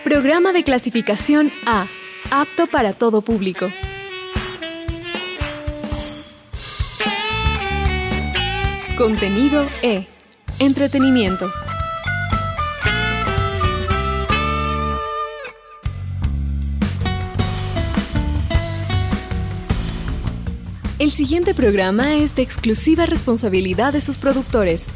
Programa de clasificación A, apto para todo público. Contenido E, entretenimiento. El siguiente programa es de exclusiva responsabilidad de sus productores.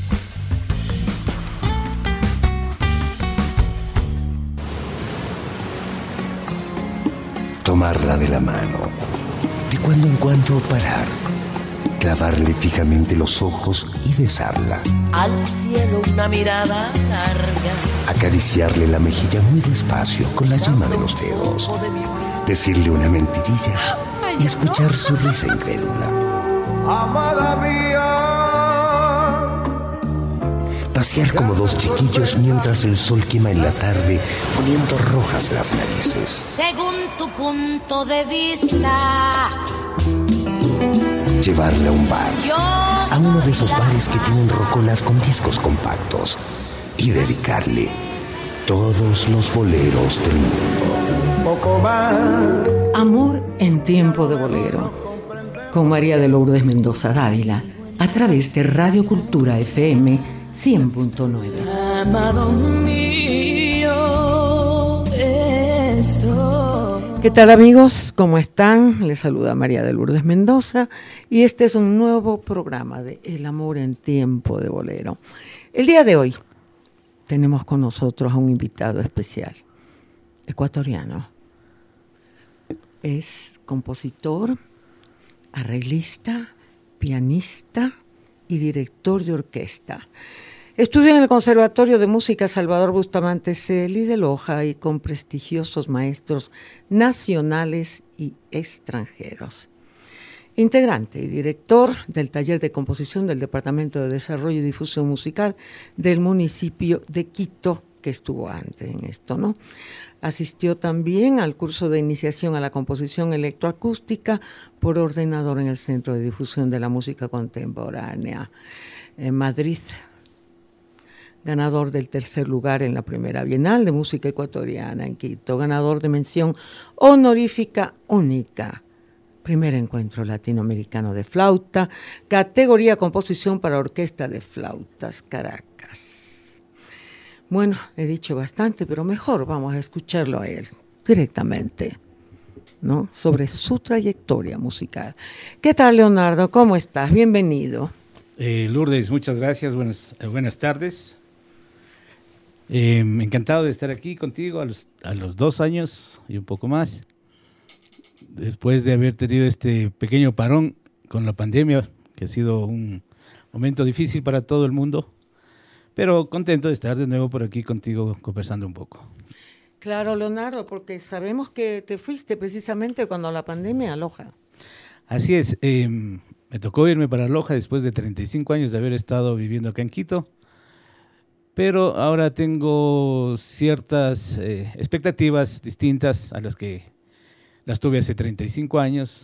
Tomarla de la mano, de cuando en cuando parar, clavarle fijamente los ojos y besarla. Al cielo una mirada larga, acariciarle la mejilla muy despacio con la yema de los dedos, decirle una mentirilla y escuchar su risa incrédula. Amada mía. Pasear como dos chiquillos mientras el sol quema en la tarde, poniendo rojas las narices. Según tu punto de vista, llevarle a un bar, a uno de esos bares que tienen rocolas con discos compactos, y dedicarle todos los boleros del mundo. Poco más. Amor en tiempo de bolero, con María de Lourdes Mendoza Dávila, a través de Radio Cultura FM 100.9. amado mío, esto. ¿Qué tal, amigos? ¿Cómo están? Les saluda María de Lourdes Mendoza y este es un nuevo programa de El amor en tiempo de bolero. El día de hoy tenemos con nosotros a un invitado especial, ecuatoriano. Es compositor, arreglista, pianista y director de orquesta. Estudió en el Conservatorio de Música Salvador Bustamante Celi de Loja y con prestigiosos maestros nacionales y extranjeros. Integrante y director del Taller de Composición del Departamento de Desarrollo y Difusión Musical del municipio de Quito, que estuvo antes en esto, ¿no? Asistió también al curso de iniciación a la composición electroacústica por ordenador en el Centro de Difusión de la Música Contemporánea en Madrid. Ganador del tercer lugar en la primera Bienal de Música Ecuatoriana en Quito. Ganador de mención honorífica única. Primer encuentro latinoamericano de flauta. Categoría composición para orquesta de flautas, Caracas. Bueno, he dicho bastante, pero mejor vamos a escucharlo a él directamente, ¿no? Sobre su trayectoria musical. ¿Qué tal, Leonardo? ¿Cómo estás? Bienvenido. Lourdes, muchas gracias. Buenas tardes. Encantado de estar aquí contigo a los 2 años y un poco más. Después de haber tenido este pequeño parón con la pandemia, que ha sido un momento difícil para todo el mundo. Pero contento de estar de nuevo por aquí contigo conversando un poco. Claro, Leonardo, porque sabemos que te fuiste precisamente cuando la pandemia a Loja. Así es, me tocó irme para Loja después de 35 años de haber estado viviendo acá en Quito, pero ahora tengo ciertas expectativas distintas a las que las tuve hace 35 años.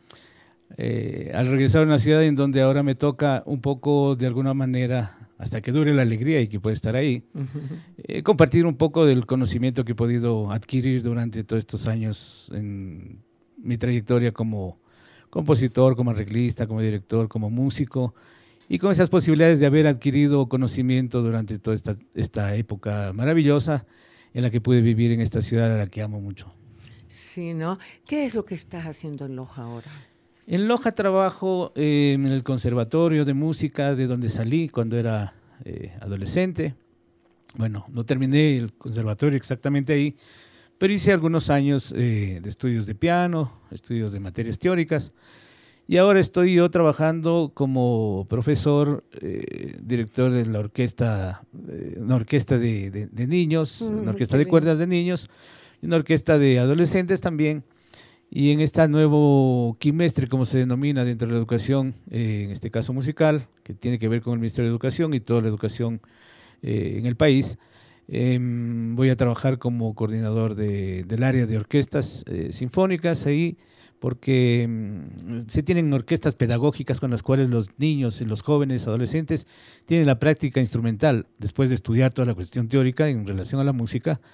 Al regresar a una ciudad en donde ahora me toca un poco, de alguna manera, hasta que dure la alegría y que pueda estar ahí, compartir un poco del conocimiento que he podido adquirir durante todos estos años en mi trayectoria como compositor, como arreglista, como director, como músico, y con esas posibilidades de haber adquirido conocimiento durante toda esta época maravillosa en la que pude vivir en esta ciudad a la que amo mucho. Sí, ¿no? ¿Qué es lo que estás haciendo en Loja ahora? En Loja trabajo en el Conservatorio de Música, de donde salí cuando era adolescente. Bueno, no terminé el conservatorio exactamente ahí, pero hice algunos años de estudios de piano, estudios de materias teóricas, y ahora estoy yo trabajando como profesor, director de la orquesta, una orquesta de niños, una orquesta de cuerdas de niños, y una orquesta de adolescentes también. Y en este nuevo quimestre, como se denomina dentro de la educación, en este caso musical, que tiene que ver con el Ministerio de Educación y toda la educación en el país, voy a trabajar como coordinador del área de orquestas sinfónicas ahí, porque se tienen orquestas pedagógicas con las cuales los niños y los jóvenes adolescentes tienen la práctica instrumental después de estudiar toda la cuestión teórica en relación a la música.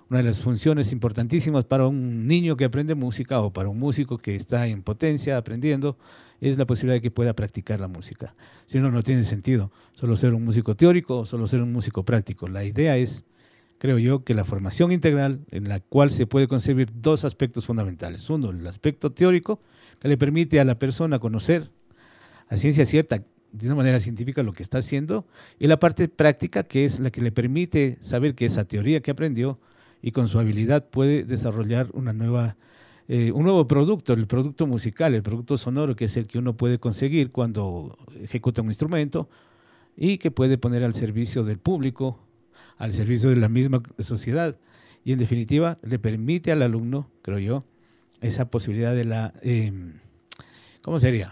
una de las funciones importantísimas para un niño que aprende música o para un músico que está en potencia aprendiendo es la posibilidad de que pueda practicar la música. Si no, no tiene sentido solo ser un músico teórico o solo ser un músico práctico. La idea es, creo yo, que la formación integral en la cual se puede concebir dos aspectos fundamentales. Uno, el aspecto teórico, que le permite a la persona conocer a ciencia cierta, de una manera científica, lo que está haciendo, y la parte práctica, que es la que le permite saber que esa teoría que aprendió y con su habilidad puede desarrollar un nuevo producto, el producto musical, el producto sonoro, que es el que uno puede conseguir cuando ejecuta un instrumento y que puede poner al servicio del público, al servicio de la misma sociedad, y en definitiva le permite al alumno, creo yo, esa posibilidad de la, ¿cómo sería?,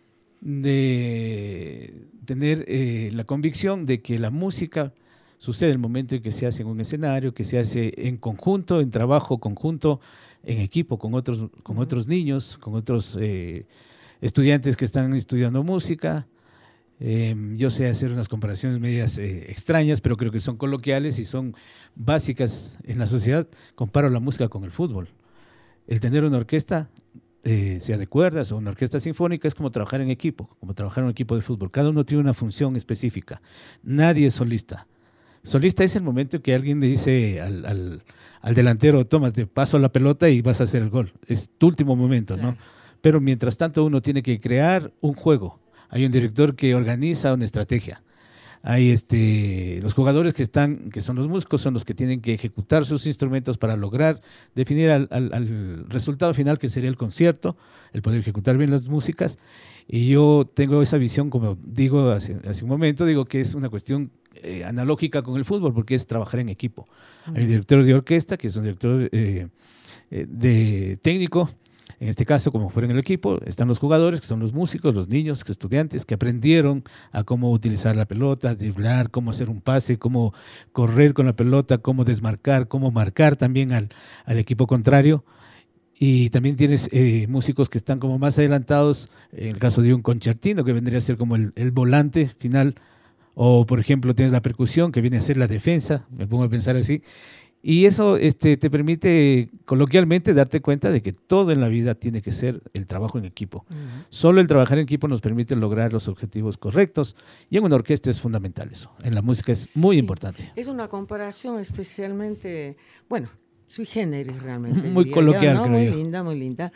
de tener la convicción de que la música sucede en el momento en que se hace en un escenario, que se hace en conjunto, en trabajo conjunto, en equipo con otros niños, con otros estudiantes que están estudiando música. Yo sé hacer unas comparaciones medias extrañas, pero creo que son coloquiales y son básicas en la sociedad. Comparo la música con el fútbol. El tener una orquesta, sea de cuerdas o una orquesta sinfónica, es como trabajar en equipo, como trabajar en un equipo de fútbol. Cada uno tiene una función específica. Nadie es solista. Solista es el momento en que alguien le dice al delantero, toma, te paso la pelota y vas a hacer el gol. Es tu último momento, ¿no? Pero mientras tanto uno tiene que crear un juego. Hay un director que organiza una estrategia. Hay los jugadores que son los músicos, son los que tienen que ejecutar sus instrumentos para lograr definir al resultado final, que sería el concierto, el poder ejecutar bien las músicas. Y yo tengo esa visión, como digo hace un momento, digo que es una cuestión analógica con el fútbol, porque es trabajar en equipo. Hay un director de orquesta, que es un director de técnico. En este caso, como fuera en el equipo, están los jugadores, que son los músicos, los niños, los estudiantes, que aprendieron a cómo utilizar la pelota, driblar, cómo hacer un pase, cómo correr con la pelota, cómo desmarcar, cómo marcar también al equipo contrario. Y también tienes músicos que están como más adelantados, en el caso de un concertino, que vendría a ser como el volante final, o por ejemplo tienes la percusión, que viene a ser la defensa, me pongo a pensar así. Y eso te permite coloquialmente darte cuenta de que todo en la vida tiene que ser el trabajo en equipo. Solo el trabajar en equipo nos permite lograr los objetivos correctos, y en una orquesta es fundamental eso. En la música es muy importante. Es una comparación especialmente, bueno, sui generis realmente. Muy coloquial, ¿no? creo Muy yo. linda, muy linda.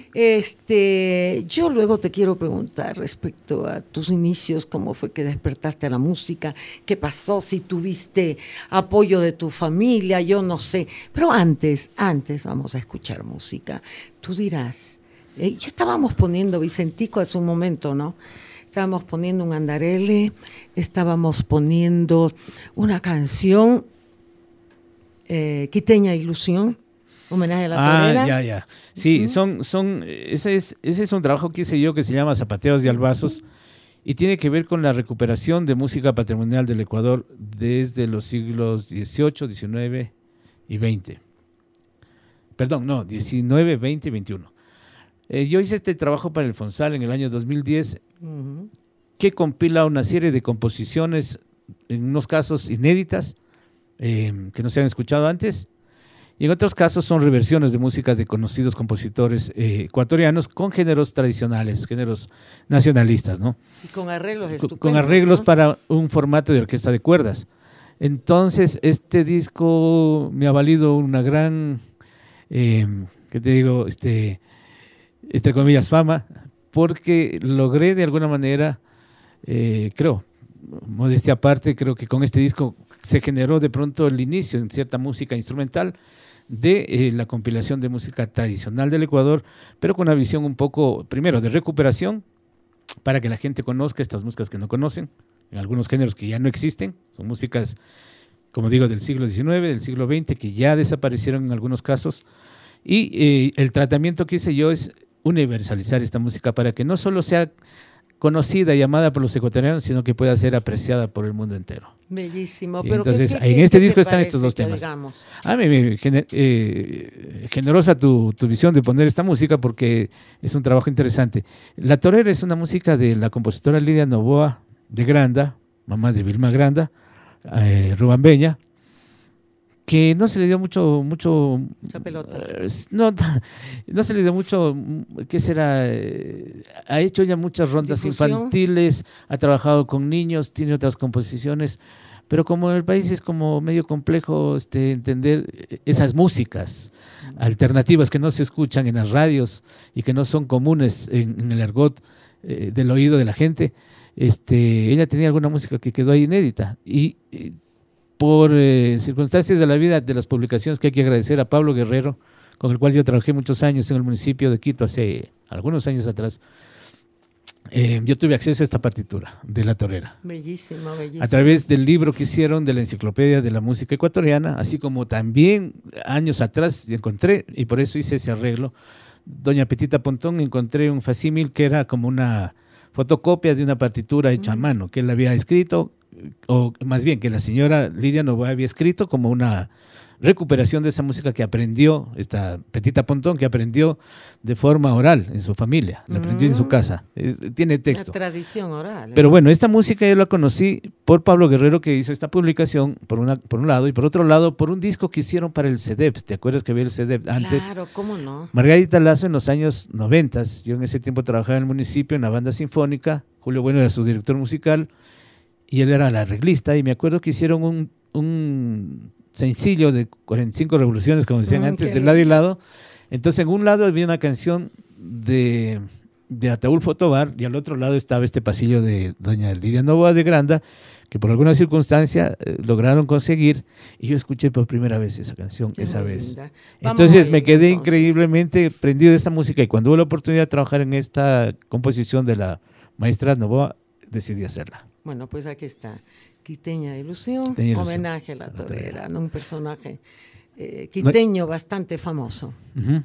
Yo luego te quiero preguntar respecto a tus inicios, cómo fue que despertaste a la música, qué pasó, si tuviste apoyo de tu familia, yo no sé. Pero antes vamos a escuchar música. Tú dirás, ya estábamos poniendo Vicentico hace un momento, ¿no? Estábamos poniendo un andarele, estábamos poniendo una canción, Quiteña Ilusión, homenaje a la torera. Ya. Sí, ese es un trabajo que hice yo que se llama Zapateos de Albazos, y tiene que ver con la recuperación de música patrimonial del Ecuador desde los siglos XVIII, XIX y XX. Perdón, no, XIX, XX y XXI. Yo hice este trabajo para el Fonsal en el año 2010, que compila una serie de composiciones, en unos casos inéditas, que no se han escuchado antes, y en otros casos son reversiones de música de conocidos compositores ecuatorianos con géneros tradicionales, géneros nacionalistas, ¿no? Y con arreglos estupendos. Con arreglos, ¿no?, para un formato de orquesta de cuerdas. Entonces, este disco me ha valido una gran, ¿qué te digo?, entre comillas, fama, porque logré de alguna manera, creo, modestia aparte, creo que con este disco se generó de pronto el inicio en cierta música instrumental de la compilación de música tradicional del Ecuador, pero con una visión un poco, primero, de recuperación, para que la gente conozca estas músicas que no conocen, en algunos géneros que ya no existen, son músicas, como digo, del siglo XIX, del siglo XX, que ya desaparecieron en algunos casos, y el tratamiento que hice yo es universalizar esta música para que no solo sea conocida y amada por los ecuatorianos, sino que pueda ser apreciada por el mundo entero. Bellísimo. Y Pero entonces, en este disco están estos dos temas. Generosa tu visión de poner esta música, porque es un trabajo interesante. La Torera es una música de la compositora Lidia Novoa de Granda, mamá de Vilma Granda, rubambeña, que no se le dio mucha pelota. No se le dio mucho, ¿qué será? Ha hecho ya muchas rondas Difusión. infantiles, ha trabajado con niños, tiene otras composiciones, pero como el país es como medio complejo entender esas músicas alternativas que no se escuchan en las radios y que no son comunes en el argot del oído de la gente, ella tenía alguna música que quedó ahí inédita y por circunstancias de la vida, de las publicaciones, que hay que agradecer a Pablo Guerrero, con el cual yo trabajé muchos años en el municipio de Quito hace algunos años atrás, yo tuve acceso a esta partitura de La Torera. Bellísimo, bellísimo. A través del libro que hicieron de la Enciclopedia de la Música Ecuatoriana, así como también años atrás encontré, y por eso hice ese arreglo, doña Petita Pontón, encontré un facímil que era como una fotocopia de una partitura hecha a mano, que él había escrito, o más bien que la señora Lidia Novoa había escrito como una recuperación de esa música que aprendió, esta Petita Pontón, que aprendió de forma oral en su familia, la aprendió en su casa, tiene texto. La tradición oral. Pero bueno, esta música yo la conocí por Pablo Guerrero, que hizo esta publicación, por un lado, y por otro lado, por un disco que hicieron para el CEDEP. ¿Te acuerdas que había el CEDEP antes? Claro, ¿cómo no? Margarita Lazo en los años 90, yo en ese tiempo trabajaba en el municipio, en la banda sinfónica, Julio Bueno era su director musical, y él era el arreglista, y me acuerdo que hicieron un sencillo de 45 revoluciones, como decían antes, de lado y lado. Entonces, en un lado había una canción de Ataulfo Tobar, y al otro lado estaba este pasillo de doña Lidia Novoa de Granda, que por alguna circunstancia lograron conseguir, y yo escuché por primera vez esa canción, esa vez. Entonces me quedé increíblemente prendido de esta música, y cuando hubo la oportunidad de trabajar en esta composición de la maestra Novoa, decidí hacerla. Bueno, pues aquí está, Quiteña Ilusión, Quiteña Ilusión, homenaje a La Torera, ¿no? Un personaje quiteño bastante famoso. Uh-huh.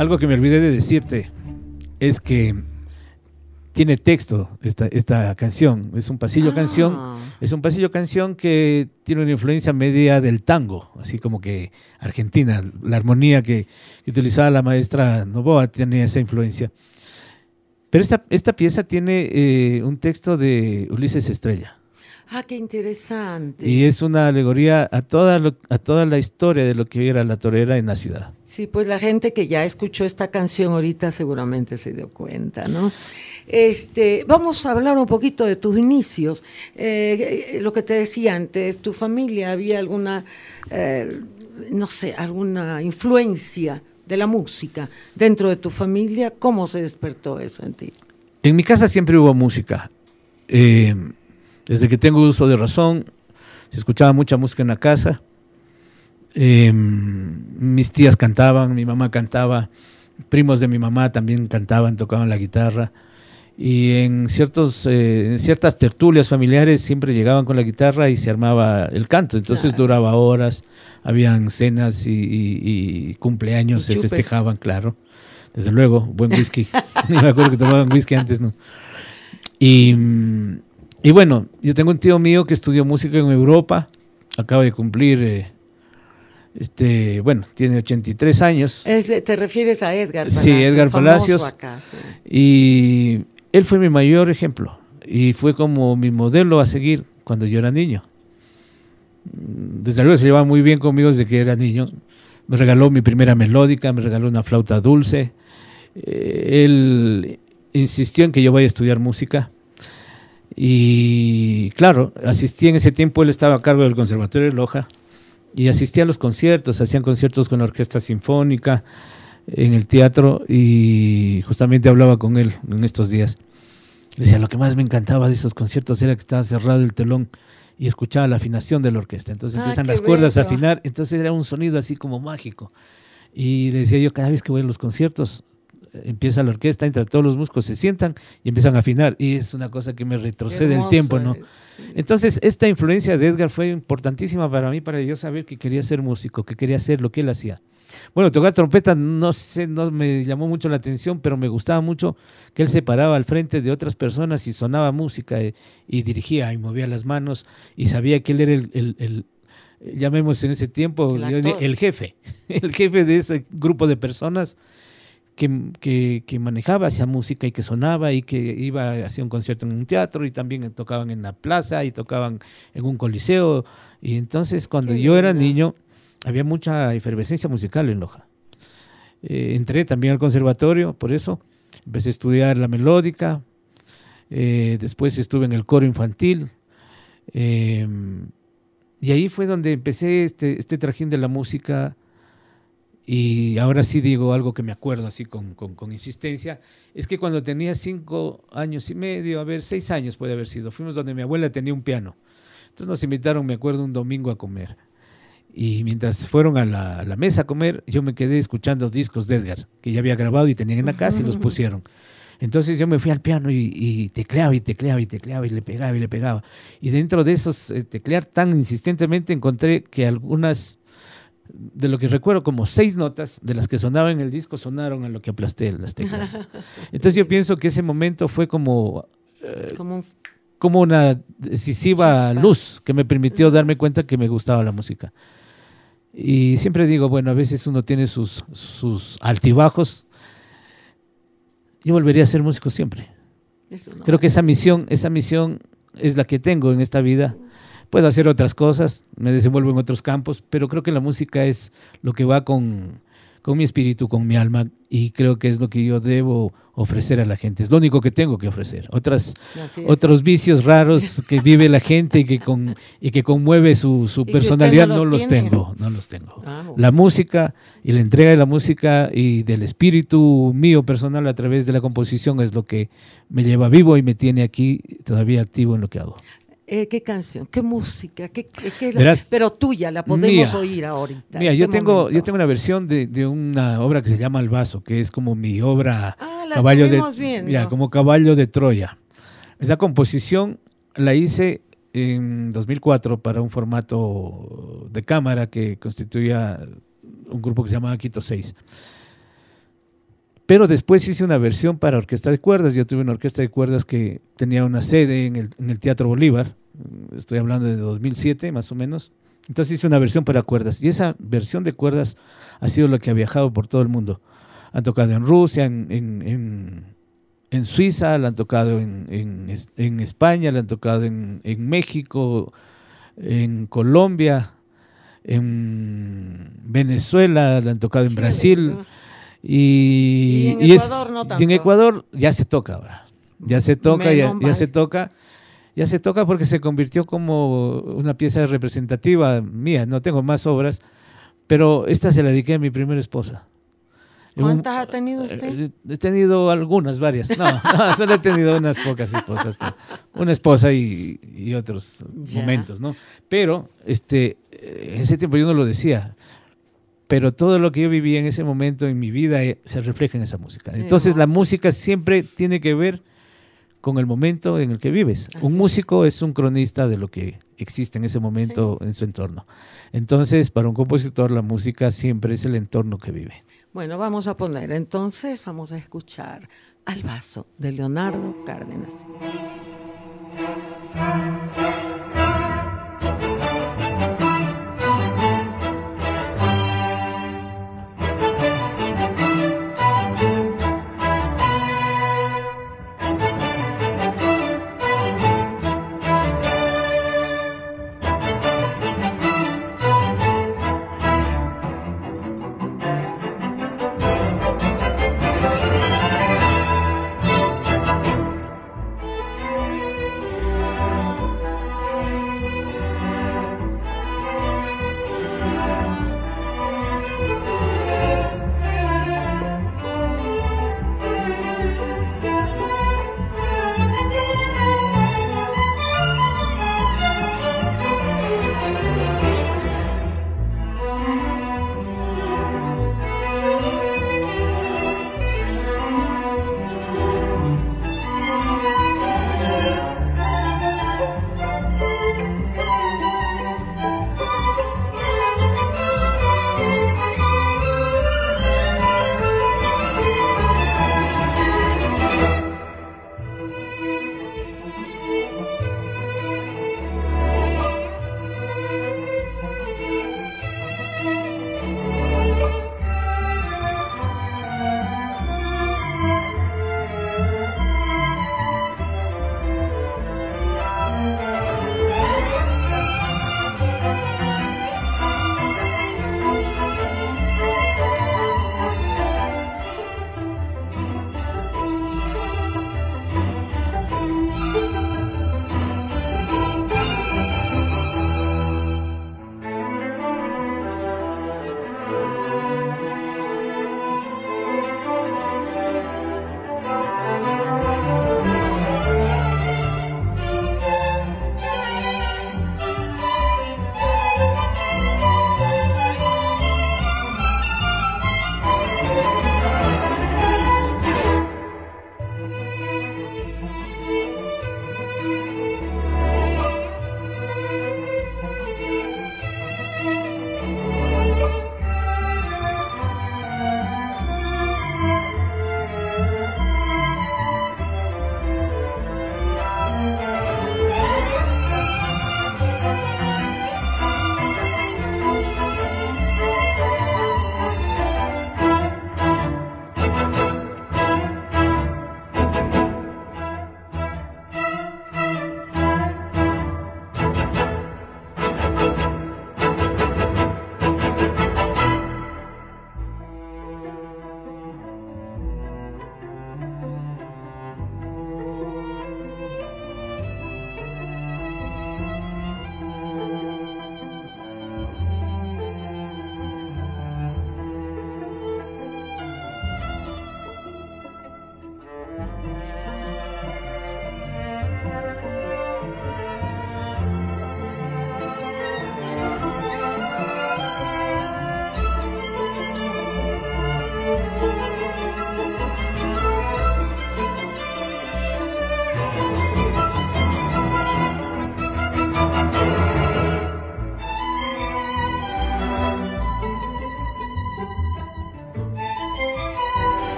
algo que me olvidé de decirte es que tiene texto esta canción. Es un pasillo canción. Es un pasillo canción que tiene una influencia media del tango, así como que argentina. La armonía que utilizaba la maestra Novoa tenía esa influencia. Pero esta pieza tiene un texto de Ulises Estrella. Ah, qué interesante. Y es una alegoría a toda la historia de lo que era la torera en la ciudad. Sí, pues la gente que ya escuchó esta canción ahorita seguramente se dio cuenta, ¿no? Vamos a hablar un poquito de tus inicios. Lo que te decía antes, ¿tu familia había alguna, alguna influencia de la música dentro de tu familia? ¿Cómo se despertó eso en ti? En mi casa siempre hubo música. Desde que tengo uso de razón, se escuchaba mucha música en la casa. Mis tías cantaban, mi mamá cantaba, primos de mi mamá también cantaban, tocaban la guitarra. Y en ciertas tertulias familiares siempre llegaban con la guitarra y se armaba el canto. Entonces duraba horas, habían cenas y cumpleaños, se festejaban, claro. Desde luego, buen whisky. Ni me acuerdo que tomaban whisky antes, ¿no? Y bueno, yo tengo un tío mío que estudió música en Europa, acaba de cumplir, tiene 83 años. ¿Te refieres a Edgar Palacios? Sí, Edgar Palacios. Acá, sí. Y él fue mi mayor ejemplo y fue como mi modelo a seguir cuando yo era niño. Desde luego se llevaba muy bien conmigo desde que era niño. Me regaló mi primera melódica, me regaló una flauta dulce. Él insistió en que yo vaya a estudiar música. Y claro, asistí en ese tiempo, él estaba a cargo del Conservatorio de Loja y asistía a los conciertos, hacían conciertos con la orquesta sinfónica en el teatro y justamente hablaba con él en estos días. Le decía, lo que más me encantaba de esos conciertos era que estaba cerrado el telón y escuchaba la afinación de la orquesta. Entonces empiezan las cuerdas a afinar, entonces era un sonido así como mágico. Y le decía yo, cada vez que voy a los conciertos, empieza la orquesta, entra todos los músicos, se sientan y empiezan a afinar, y es una cosa que me retrocede el tiempo, ¿no? Entonces esta influencia de Edgar fue importantísima para mí, para yo saber que quería ser músico, que quería hacer lo que él hacía. Bueno, tocar trompeta no me llamó mucho la atención, pero me gustaba mucho que él se paraba al frente de otras personas y sonaba música y dirigía y movía las manos y sabía que él era el llamemos en ese tiempo el jefe de ese grupo de personas que manejaba esa música y que sonaba y que iba a hacer un concierto en un teatro y también tocaban en la plaza y tocaban en un coliseo. Y entonces cuando yo era niño había mucha efervescencia musical en Loja. Entré también al conservatorio, por eso empecé a estudiar la melódica, después estuve en el coro infantil, y ahí fue donde empecé este trajín de la música. Y ahora sí digo algo que me acuerdo así con insistencia, es que cuando tenía 5 años y medio, 6 años puede haber sido, fuimos donde mi abuela tenía un piano. Entonces nos invitaron, me acuerdo, un domingo a comer. Y mientras fueron a la mesa a comer, yo me quedé escuchando discos de Edgar, que ya había grabado y tenían en la casa y los pusieron. Entonces yo me fui al piano y tecleaba y le pegaba. Y dentro de esos teclear tan insistentemente encontré que algunas, de lo que recuerdo como 6 notas de las que sonaban en el disco sonaron a lo que aplasté las teclas. Entonces yo pienso que ese momento fue como una decisiva luz que me permitió darme cuenta que me gustaba la música. Y siempre digo, bueno, a veces uno tiene sus altibajos. Yo volvería a ser músico siempre. Creo que esa misión es la que tengo en esta vida. Puedo hacer otras cosas, me desenvuelvo en otros campos, pero creo que la música es lo que va con mi espíritu, con mi alma, y creo que es lo que yo debo ofrecer a la gente. Es lo único que tengo que ofrecer. Otros vicios raros que vive la gente y que conmueve su personalidad, no los tengo. La música y la entrega de la música y del espíritu mío personal a través de la composición es lo que me lleva vivo y me tiene aquí todavía activo en lo que hago. ¿Qué canción? ¿Qué música? ¿Qué es Verás, pero tuya, la podemos oír ahorita. Mira, yo tengo una versión de una obra que se llama El Vaso, que es como mi obra como caballo de Troya. Esa composición la hice en 2004 para un formato de cámara que constituía un grupo que se llamaba Quito 6. Pero después hice una versión para orquesta de cuerdas. Yo tuve una orquesta de cuerdas que tenía una sede en el Teatro Bolívar. Estoy hablando de 2007 más o menos. Entonces hice una versión para cuerdas. Y esa versión de cuerdas ha sido la que ha viajado por todo el mundo. Han tocado en Rusia, en Suiza, la han tocado en España, la han tocado en México, en Colombia, en Venezuela, la han tocado en Brasil. Y en Ecuador no tanto. Y en Ecuador ya se toca ahora. Ya se toca, ya se toca. Ya se toca porque se convirtió como una pieza representativa mía. No tengo más obras, pero esta se la dediqué a mi primera esposa. ¿Cuántas ha tenido usted? He tenido algunas, varias. No, solo he tenido unas pocas esposas. ¿No? Una esposa y otros momentos, ¿no? Pero en ese tiempo yo no lo decía. Pero todo lo que yo viví en ese momento en mi vida se refleja en esa música. Entonces la música siempre tiene que ver con el momento en el que vives. Un músico es un cronista de lo que existe en ese momento en su entorno. Entonces, para un compositor, la música siempre es el entorno que vive. Bueno, vamos a escuchar Al Vaso, de Leonardo Cárdenas.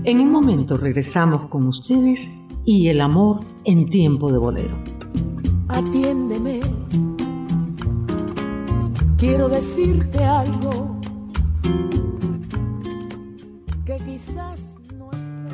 En un momento regresamos con ustedes y el amor en tiempo de bolero. Atiéndeme, quiero decirte algo que quizás no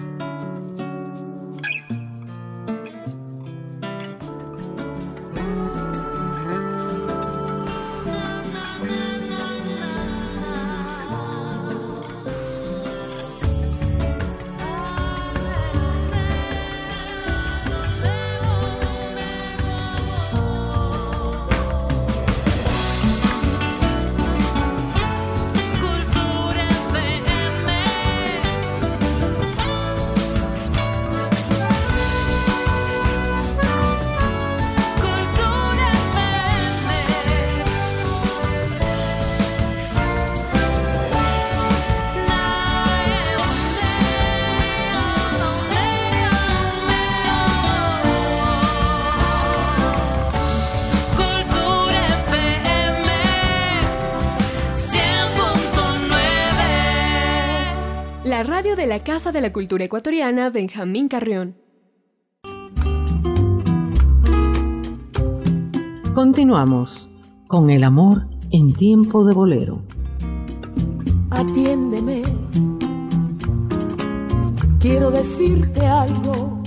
La radio de la Casa de la Cultura Ecuatoriana Benjamín Carrión. Continuamos con el amor en tiempo de bolero. Atiéndeme, quiero decirte algo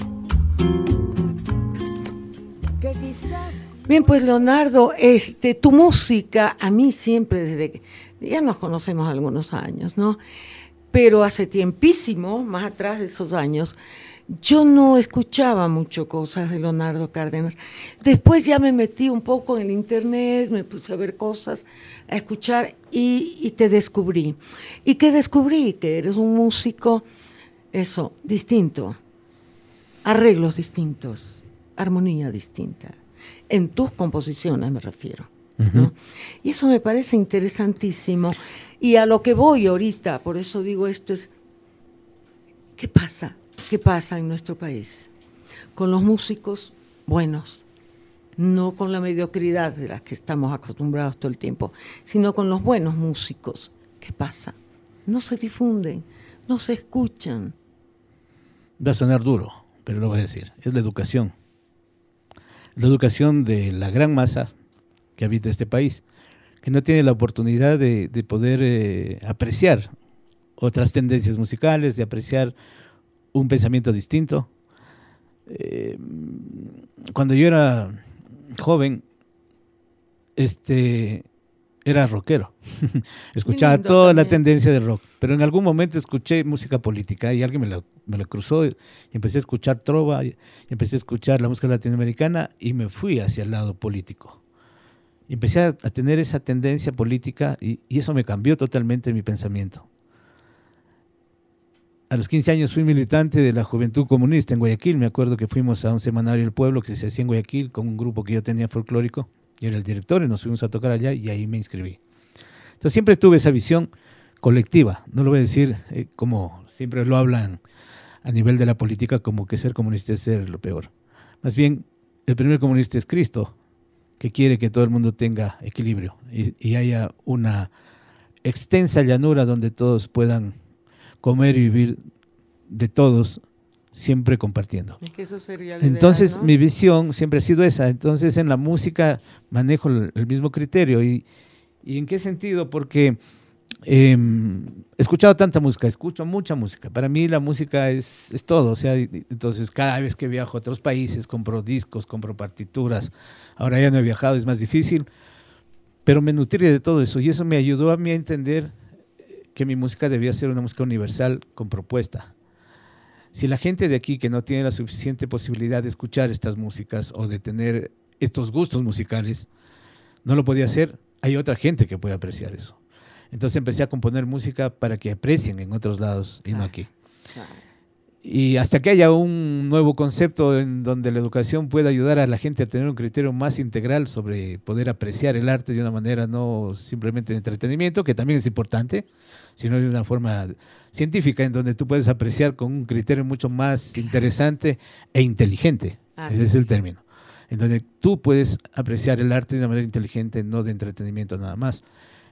que quizás... Bien, pues Leonardo, tu música, a mí siempre, desde que ya nos conocemos algunos años, ¿no? Pero hace tiempísimo, más atrás de esos años, yo no escuchaba mucho cosas de Leonardo Cárdenas. Después ya me metí un poco en el internet, me puse a ver cosas, a escuchar y te descubrí. ¿Y qué descubrí? Que eres un músico, distinto, arreglos distintos, armonía distinta, en tus composiciones me refiero, ¿no? Uh-huh. Y eso me parece interesantísimo. Y a lo que voy ahorita, por eso digo esto es, ¿qué pasa? ¿Qué pasa en nuestro país? Con los músicos buenos, no con la mediocridad de las que estamos acostumbrados todo el tiempo, sino con los buenos músicos. ¿Qué pasa? No se difunden, no se escuchan. Va a sonar duro, pero lo voy a decir, es la educación. La educación de la gran masa que habita este país, que no tiene la oportunidad de poder apreciar otras tendencias musicales, de apreciar un pensamiento distinto. Cuando yo era joven, era rockero. Escuchaba toda la tendencia del rock, pero en algún momento escuché música política y alguien me la cruzó y empecé a escuchar trova, y empecé a escuchar la música latinoamericana y me fui hacia el lado político. Y empecé a tener esa tendencia política y eso me cambió totalmente mi pensamiento. A los 15 años fui militante de la Juventud Comunista en Guayaquil. Me acuerdo que fuimos a un semanario del pueblo que se hacía en Guayaquil con un grupo que yo tenía folclórico. Yo era el director y nos fuimos a tocar allá y ahí me inscribí. Entonces siempre tuve esa visión colectiva. No lo voy a decir como siempre lo hablan a nivel de la política, como que ser comunista es ser lo peor. Más bien, el primer comunista es Cristo, que quiere que todo el mundo tenga equilibrio y haya una extensa llanura donde todos puedan comer y vivir de todos, siempre compartiendo. Es que eso sería Entonces, ideal, ¿no? Mi visión siempre ha sido esa. Entonces, en la música manejo el mismo criterio. ¿Y en qué sentido? Porque he escuchado tanta música, escucho mucha música. Para mí la música es todo. O sea, entonces cada vez que viajo a otros países, compro discos, compro partituras. Ahora ya no he viajado, es más difícil. Pero me nutrí de todo eso y eso me ayudó a mí a entender que mi música debía ser una música universal con propuesta. Si la gente de aquí que no tiene la suficiente posibilidad de escuchar estas músicas o de tener estos gustos musicales, no lo podía hacer, hay otra gente que puede apreciar eso. Entonces empecé a componer música para que aprecien en otros lados y no aquí. Y hasta que haya un nuevo concepto en donde la educación pueda ayudar a la gente a tener un criterio más integral sobre poder apreciar el arte de una manera no simplemente de entretenimiento, que también es importante, sino de una forma científica en donde tú puedes apreciar con un criterio mucho más interesante e inteligente. Ese es el término. En donde tú puedes apreciar el arte de una manera inteligente, no de entretenimiento nada más.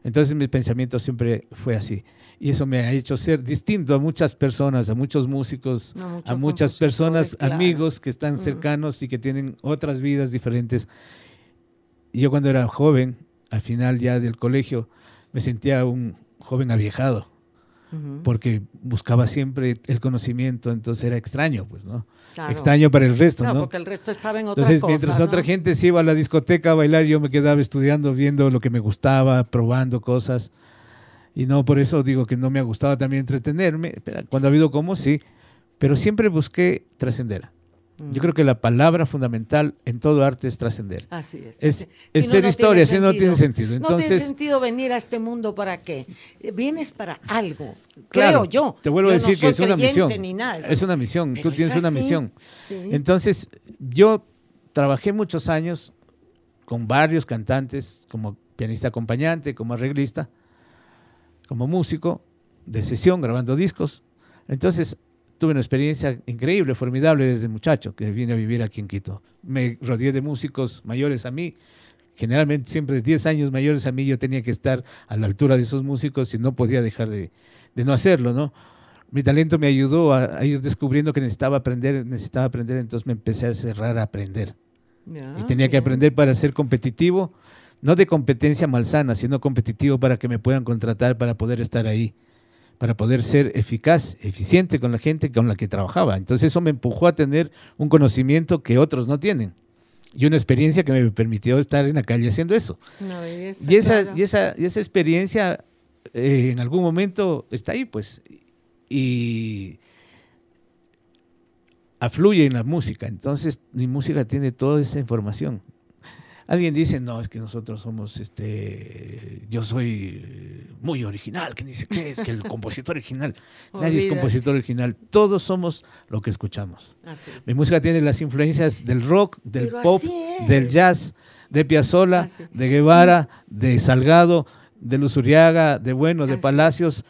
Entonces mi pensamiento siempre fue así. Y eso me ha hecho ser distinto a muchas personas, a muchos músicos, a muchas personas, claro, amigos que están cercanos y que tienen otras vidas diferentes. Y yo cuando era joven, al final ya del colegio, me sentía un joven aviejado, porque buscaba siempre el conocimiento, entonces era extraño, pues, ¿no? Claro. Extraño para el resto, claro, ¿no? Porque el resto estaba en otra Entonces, cosa, mientras ¿no? otra gente se iba a la discoteca a bailar, yo me quedaba estudiando, viendo lo que me gustaba, probando cosas. Y no, por eso digo que no me ha gustado también entretenerme. Cuando ha habido como, sí, pero siempre busqué trascender. Yo creo que la palabra fundamental en todo arte es trascender. Así es. Es si ser no historia, si no tiene sentido. Entonces, no tiene sentido venir a este mundo para qué. Vienes para algo, claro, creo yo. Te vuelvo a decir que es una misión. Nada, es una misión, tú tienes una misión. Sí. Entonces, yo trabajé muchos años con varios cantantes, como pianista acompañante, como arreglista, como músico de sesión, grabando discos. Entonces, tuve una experiencia increíble, formidable desde muchacho, que vine a vivir aquí en Quito. Me rodeé de músicos mayores a mí, generalmente siempre 10 años mayores a mí. Yo tenía que estar a la altura de esos músicos y no podía dejar de no hacerlo, ¿no? Mi talento me ayudó a ir descubriendo que necesitaba aprender, entonces me empecé a cerrar a aprender. Y tenía que aprender para ser competitivo, no de competencia malsana, sino competitivo para que me puedan contratar, para poder estar ahí, para poder ser eficaz, eficiente con la gente con la que trabajaba. Entonces eso me empujó a tener un conocimiento que otros no tienen y una experiencia que me permitió estar en la calle haciendo eso. Y esa experiencia en algún momento está ahí, pues, y afluye en la música. Entonces mi música tiene toda esa información. Alguien dice, no, es que nosotros somos, yo soy muy original, que dice, ¿qué es? Que el compositor original. Nadie es compositor original, todos somos lo que escuchamos. Mi música tiene las influencias del rock, del pop, del jazz, de Piazzolla, de Guevara, de Salgado, de Luzuriaga, de Bueno, de Palacios,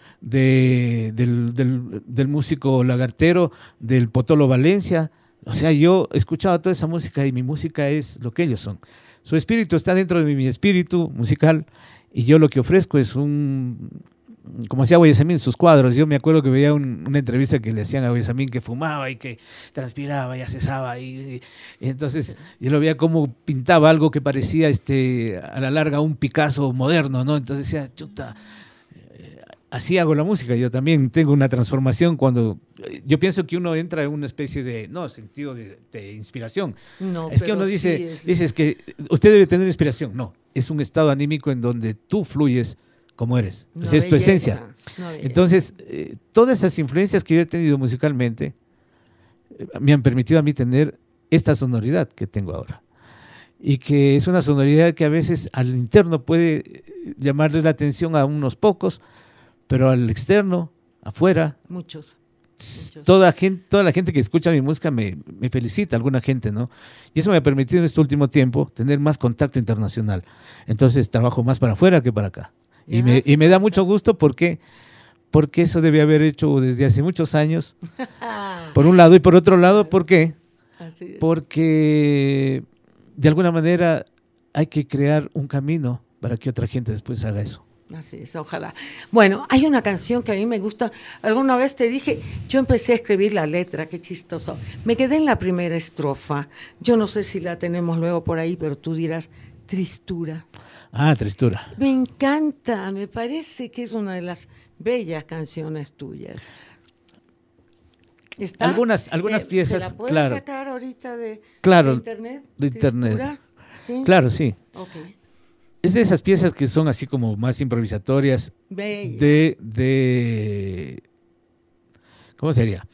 del músico Lagartero, del Potolo Valencia. O sea, yo he escuchado toda esa música y mi música es lo que ellos son. Su espíritu está dentro de mi espíritu musical y yo lo que ofrezco es como hacía Guayasamín en sus cuadros. Yo me acuerdo que veía una entrevista que le hacían a Guayasamín, que fumaba y que transpiraba y acesaba y entonces yo lo veía como pintaba algo que parecía a la larga un Picasso moderno, ¿no? Entonces decía, chuta, así hago la música. Yo también tengo una transformación cuando yo pienso que uno entra en una especie de sentido de inspiración. No, es que uno dice es que usted debe tener inspiración. No, es un estado anímico en donde tú fluyes como eres. Esa es tu esencia. Entonces, todas esas influencias que yo he tenido musicalmente me han permitido a mí tener esta sonoridad que tengo ahora. Y que es una sonoridad que a veces al interno puede llamarles la atención a unos pocos, pero al externo, afuera, muchos. Toda la gente que escucha mi música me felicita, alguna gente, ¿no? Y eso me ha permitido en este último tiempo tener más contacto internacional. Entonces trabajo más para afuera que para acá. Y me da mucho gusto porque eso debía haber hecho desde hace muchos años, por un lado, y por otro lado, ¿por qué? Porque de alguna manera hay que crear un camino para que otra gente después haga eso. Así es, ojalá. Bueno, hay una canción que a mí me gusta. Alguna vez te dije, yo empecé a escribir la letra, qué chistoso. Me quedé en la primera estrofa. Yo no sé si la tenemos luego por ahí, pero tú dirás, Tristura. Ah, Tristura. Me encanta, me parece que es una de las bellas canciones tuyas. ¿Está? Algunas piezas, ¿se la puedes claro. sacar ahorita de internet? De internet. ¿Sí? Claro, sí. Okay. Es de esas piezas que son así como más improvisatorias. Bella. ¿Cómo sería?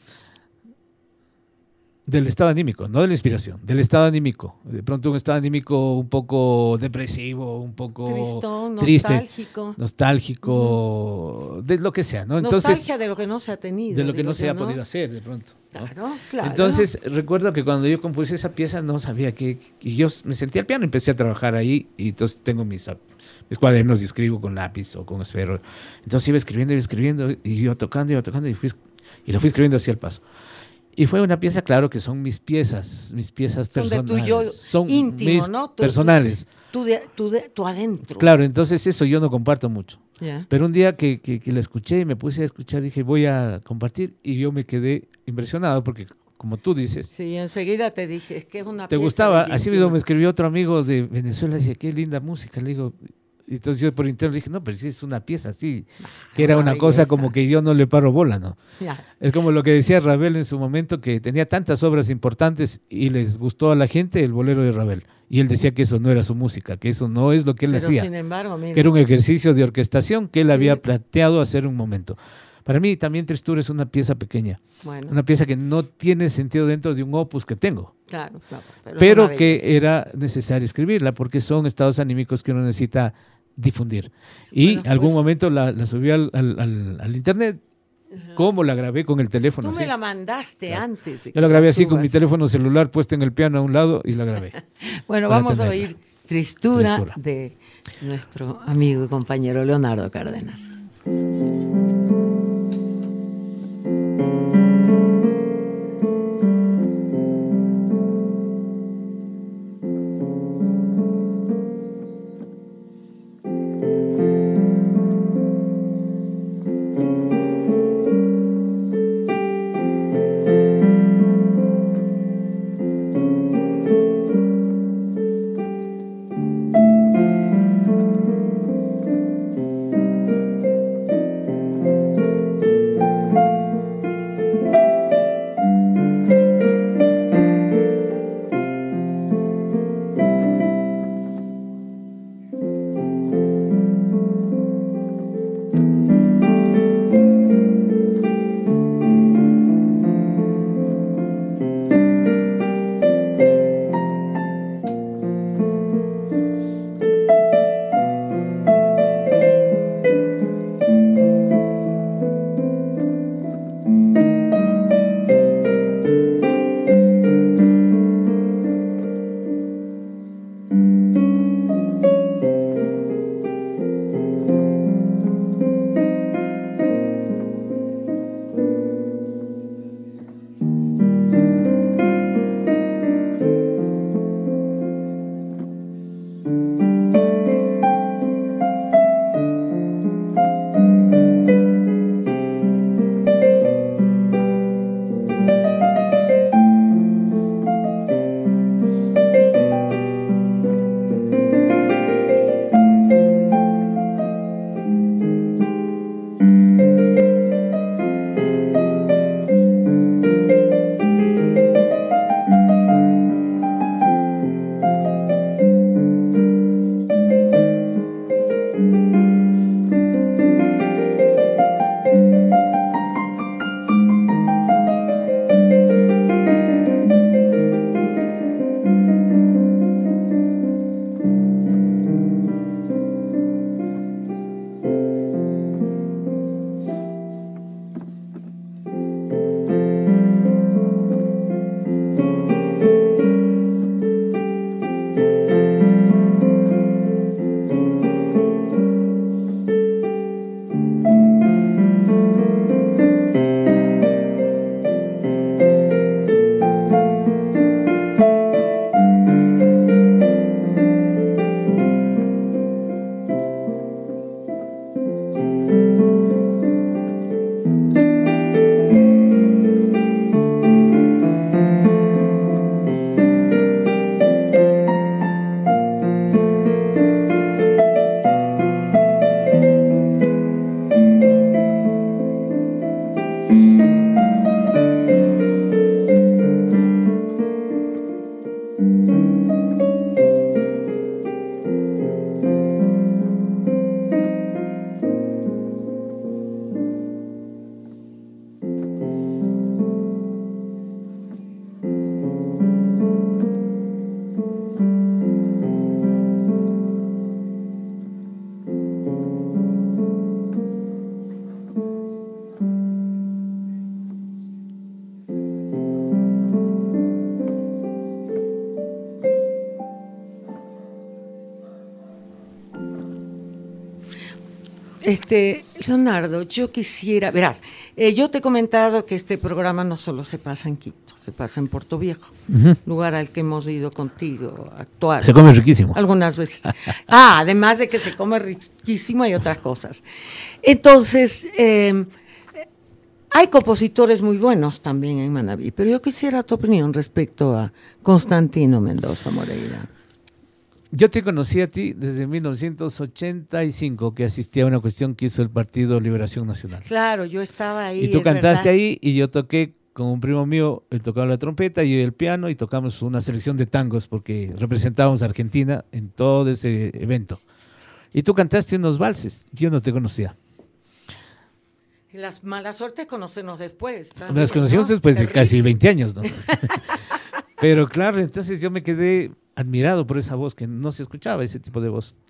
Del estado anímico, no de la inspiración, del estado anímico. De pronto un estado anímico un poco depresivo, un poco tristón, triste, nostálgico, de lo que sea, ¿no? Nostalgia Entonces, de lo que no se ha tenido. De lo que no se ha podido hacer, de pronto, ¿no? Claro. Entonces, recuerdo que cuando yo compuse esa pieza no sabía qué, y yo me sentí al piano, empecé a trabajar ahí, y entonces tengo mis cuadernos y escribo con lápiz o con esfero. Entonces iba escribiendo, y iba tocando, y lo fui escribiendo así al paso. Y fue una pieza, claro, que son mis piezas personales. Son de tu yo son íntimo, mis ¿no? personales. tú adentro. Claro, entonces eso yo no comparto mucho. Ya. Pero un día que la escuché y me puse a escuchar, dije, voy a compartir, y yo me quedé impresionado porque, como tú dices, Sí, enseguida te dije, es que es una te pieza gustaba. Así bellísima. mismo me escribió otro amigo de Venezuela, decía, qué linda música. Le digo, y entonces yo por interno le dije, no, pero sí es una pieza así, que era una cosa belleza. como que yo no le paro bola, ¿no? Ya. Es como lo que decía Ravel en su momento, que tenía tantas obras importantes y les gustó a la gente el bolero de Ravel. Y él decía que eso no era su música, que eso no es lo que él Pero hacía, sin embargo, mira, que era un ejercicio de orquestación que él había Sí. planteado hacer un momento. Para mí también Tristura es una pieza pequeña, bueno, una pieza que no tiene sentido dentro de un opus que tengo, claro, es pero una que belleza. era necesario escribirla porque son estados anímicos que uno necesita difundir. Y Bueno, algún pues- momento la subí al internet, como la grabé con el teléfono. Tú así. me la mandaste Claro. antes de que Yo la grabé la así con mi subas. teléfono celular puesto en el piano a un lado y la grabé. Bueno, para vamos a tenerla. oír Tristura Tristura. de nuestro amigo y compañero Leonardo Cárdenas. Leonardo, yo quisiera, verás, yo te he comentado que este programa no solo se pasa en Quito, se pasa en Puerto Viejo, Ujú. lugar al que hemos ido contigo a actuar. Se come riquísimo. Algunas veces. Además de que se come riquísimo, hay otras cosas. Entonces, hay compositores muy buenos también en Manabí, pero yo quisiera tu opinión respecto a Constantino Mendoza Moreira. Yo te conocí a ti desde 1985, que asistí a una cuestión que hizo el Partido Liberación Nacional. Claro, yo estaba ahí. Y tú es cantaste verdad. ahí y yo toqué con un primo mío, él tocaba la trompeta y yo el piano y tocamos una selección de tangos porque representábamos a Argentina en todo ese evento. Y tú cantaste unos valses, yo no te conocía. Y las malas suertes conocernos después. también, Nos conocimos ¿no? después de Terrible. casi 20 años, ¿no? Pero claro, entonces yo me quedé admirado por esa voz, que no se escuchaba ese tipo de voz.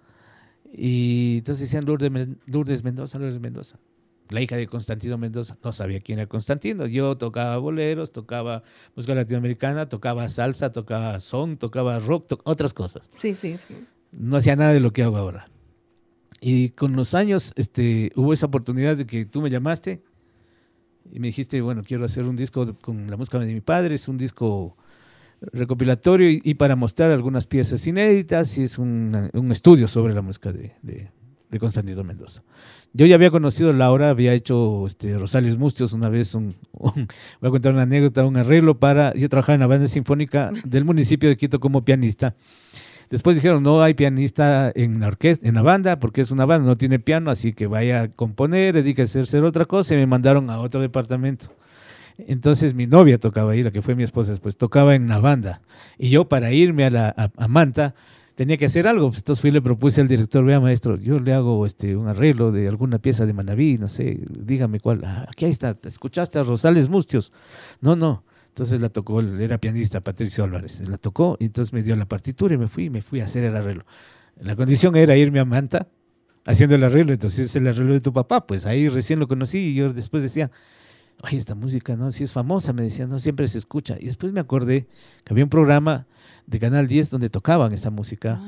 Y entonces decían Lourdes Mendoza, la hija de Constantino Mendoza. No sabía quién era Constantino. Yo tocaba boleros, tocaba música latinoamericana, tocaba salsa, tocaba son, tocaba rock, otras cosas. Sí. No hacía nada de lo que hago ahora. Y con los años hubo esa oportunidad de que tú me llamaste y me dijiste, bueno, quiero hacer un disco con la música de mi padre, es un disco recopilatorio y para mostrar algunas piezas inéditas y es un estudio sobre la música de Constantino Mendoza. Yo ya había conocido a Laura, había hecho Rosales Mustios una vez, voy a contar una anécdota, un arreglo yo trabajaba en la banda sinfónica del municipio de Quito como pianista. Después dijeron, no hay pianista en la orquesta, en la banda, porque es una banda, no tiene piano, así que vaya a componer, dedíquese a hacer otra cosa, y me mandaron a otro departamento. Entonces mi novia tocaba ahí, la que fue mi esposa después, tocaba en la banda. Y yo para irme a Manta tenía que hacer algo. Entonces fui y le propuse al director, vea maestro, yo le hago un arreglo de alguna pieza de Manabí, no sé, dígame cuál. Aquí ahí está, ¿escuchaste a Rosales Mustios? No. Entonces la tocó, era pianista, Patricio Álvarez, la tocó y entonces me dio la partitura y me fui a hacer el arreglo. La condición era irme a Manta haciendo el arreglo, entonces es el arreglo de tu papá, pues ahí recién lo conocí y yo después decía, oye, esta música, ¿no? Sí es famosa, me decían, no siempre se escucha. Y después me acordé que había un programa de Canal 10 donde tocaban esa música.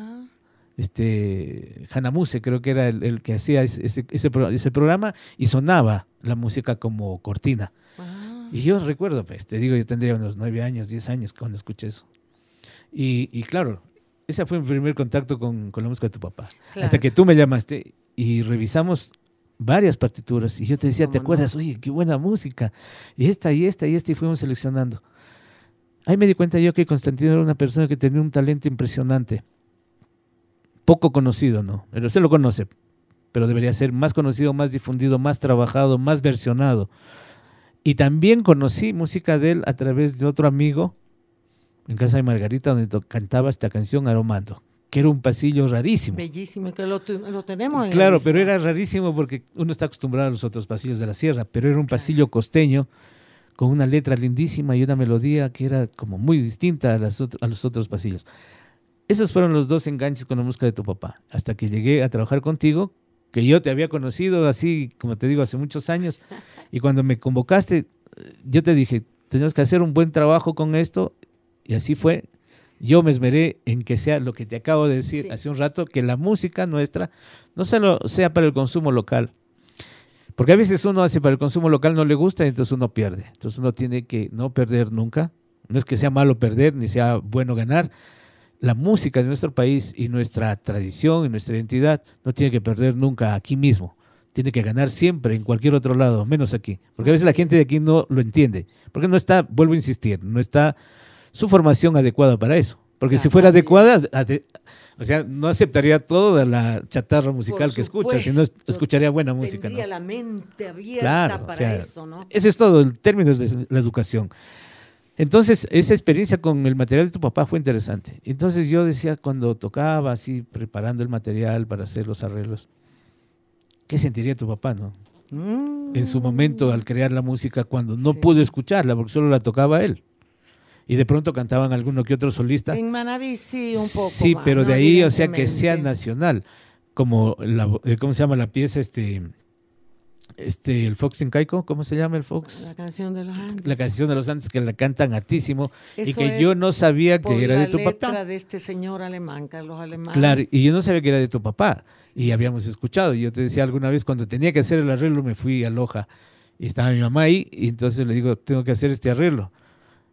Hanamuse creo que era el que hacía ese programa y sonaba la música como cortina. Y yo recuerdo, pues, te digo, yo tendría unos 9 años, 10 años cuando escuché eso. Y claro, ese fue mi primer contacto con la música de tu papá. Claro. Hasta que tú me llamaste y revisamos varias partituras y yo te decía, ¿te acuerdas? Oye, qué buena música. Y esta, y fuimos seleccionando. Ahí me di cuenta yo que Constantino era una persona que tenía un talento impresionante. Poco conocido, ¿no? Pero se lo conoce, pero debería ser más conocido, más difundido, más trabajado, más versionado. Y también conocí música de él a través de otro amigo en casa de Margarita, donde cantaba esta canción Aromando, que era un pasillo rarísimo. Bellísimo, que lo tenemos. Claro, pero era rarísimo porque uno está acostumbrado a los otros pasillos de la sierra, pero era un pasillo costeño con una letra lindísima y una melodía que era como muy distinta a los otros pasillos. Esos fueron los 2 enganches con la música de tu papá, hasta que llegué a trabajar contigo, que yo te había conocido así, como te digo, hace muchos años, y cuando me convocaste, yo te dije, tenemos que hacer un buen trabajo con esto, y así fue. Yo me esmeré en que sea lo que te acabo de decir hace un rato, que la música nuestra no solo sea para el consumo local, porque a veces uno hace para el consumo local, no le gusta, y entonces uno pierde. Entonces uno tiene que no perder nunca, no es que sea malo perder, ni sea bueno ganar. La música de nuestro país y nuestra tradición y nuestra identidad no tiene que perder nunca aquí mismo. Tiene que ganar siempre en cualquier otro lado, menos aquí. Porque a veces la gente de aquí no lo entiende. Porque no está, vuelvo a insistir, no está su formación adecuada para eso. Porque si fuera adecuada, o sea, no aceptaría toda la chatarra musical que escucha, sino escucharía buena música. Tendría ¿no? la mente abierta Claro, para o sea, eso, ¿no? Ese es todo, el término de la educación. Entonces, esa experiencia con el material de tu papá fue interesante. Entonces yo decía, cuando tocaba así, preparando el material para hacer los arreglos, ¿qué sentiría tu papá, no? En su momento, al crear la música, cuando no pudo escucharla, porque solo la tocaba él. Y de pronto cantaban alguno que otro solista. En Manabí sí, un poco. Sí, más, pero ¿no? de ahí, o sea, que sea Evidentemente. nacional. Como, ¿cómo se llama la pieza? El Fox en Caico, ¿cómo se llama el Fox? La canción de los Andes. La canción de los Andes, que la cantan hartísimo y Eso que es yo no sabía por que era la de tu letra papá. de este señor alemán, Carlos Alemán. Claro, y yo no sabía que era de tu papá y habíamos escuchado. Yo te decía alguna vez, cuando tenía que hacer el arreglo, me fui a Loja y estaba mi mamá ahí y entonces le digo, tengo que hacer este arreglo.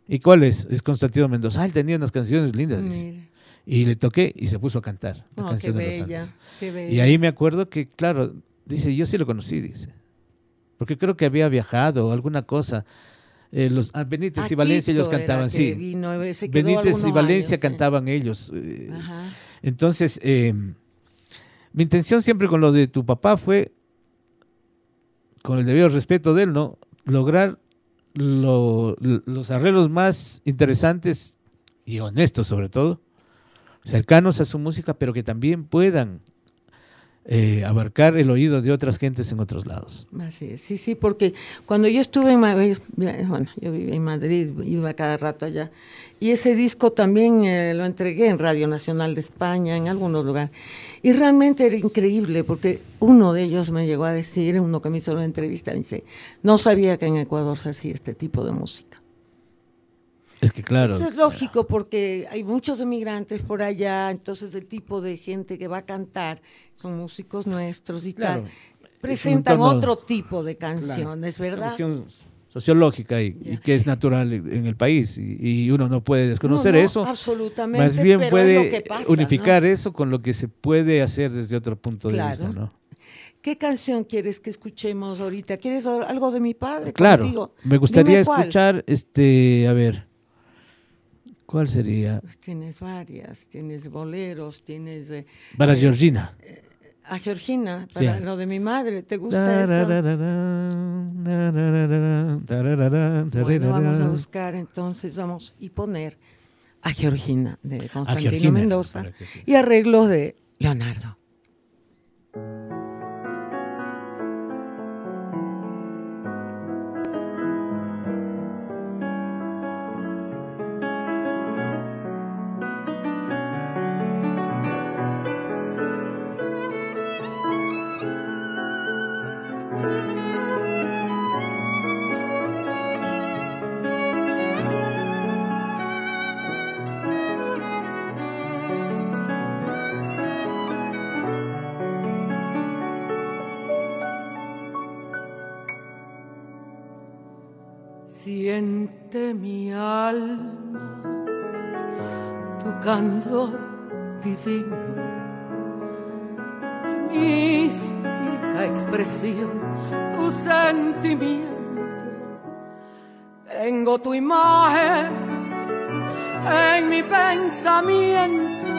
¿Y cuál es? Es Constantino Mendoza. Él tenía unas canciones lindas, dice. Mire. Y le toqué y se puso a cantar la Oh, canción qué de los bella, Andes. qué bella. Y ahí me acuerdo que, claro, dice, yo sí lo conocí, dice. Porque creo que había viajado o alguna cosa. Benítez y Valencia ellos cantaban, sí. Benítez y Valencia cantaban ellos. Ajá. Entonces, mi intención siempre con lo de tu papá fue, con el debido respeto de él, ¿no? Lograr los arreglos más interesantes y honestos, sobre todo, cercanos a su música, pero que también puedan abarcar el oído de otras gentes en otros lados. Así es, sí, porque cuando yo estuve en Madrid, bueno, yo vivía en Madrid, iba cada rato allá, y ese disco también lo entregué en Radio Nacional de España, en algunos lugares, y realmente era increíble, porque uno de ellos me llegó a decir, uno que me hizo la entrevista, dice, no sabía que en Ecuador se hacía este tipo de música. Es que claro. Eso es lógico porque hay muchos emigrantes por allá, entonces el tipo de gente que va a cantar son músicos nuestros y Claro, tal. Presentan tono, otro tipo de canciones, claro, ¿verdad? Una cuestión sociológica y que es natural en el país y uno no puede desconocer eso. Absolutamente. Más bien pero puede es lo que pasa, unificar ¿no? eso con lo que se puede hacer desde otro punto de Claro. vista, ¿no? ¿Qué canción quieres que escuchemos ahorita? ¿Quieres algo de mi padre? Claro, Contigo? me gustaría Dime cuál. escuchar, a ver, ¿cuál sería? Pues tienes varias, tienes boleros, tienes... Para Georgina. A Georgina, Sí. para lo de mi madre, ¿te gusta eso? Bueno, vamos a buscar entonces, vamos y poner a Georgina de Constantino Georgina, Mendoza para que- y arreglos de Leonardo. Siente mi alma tu candor divino, tu mística expresión, tu sentimiento. Tengo tu imagen en mi pensamiento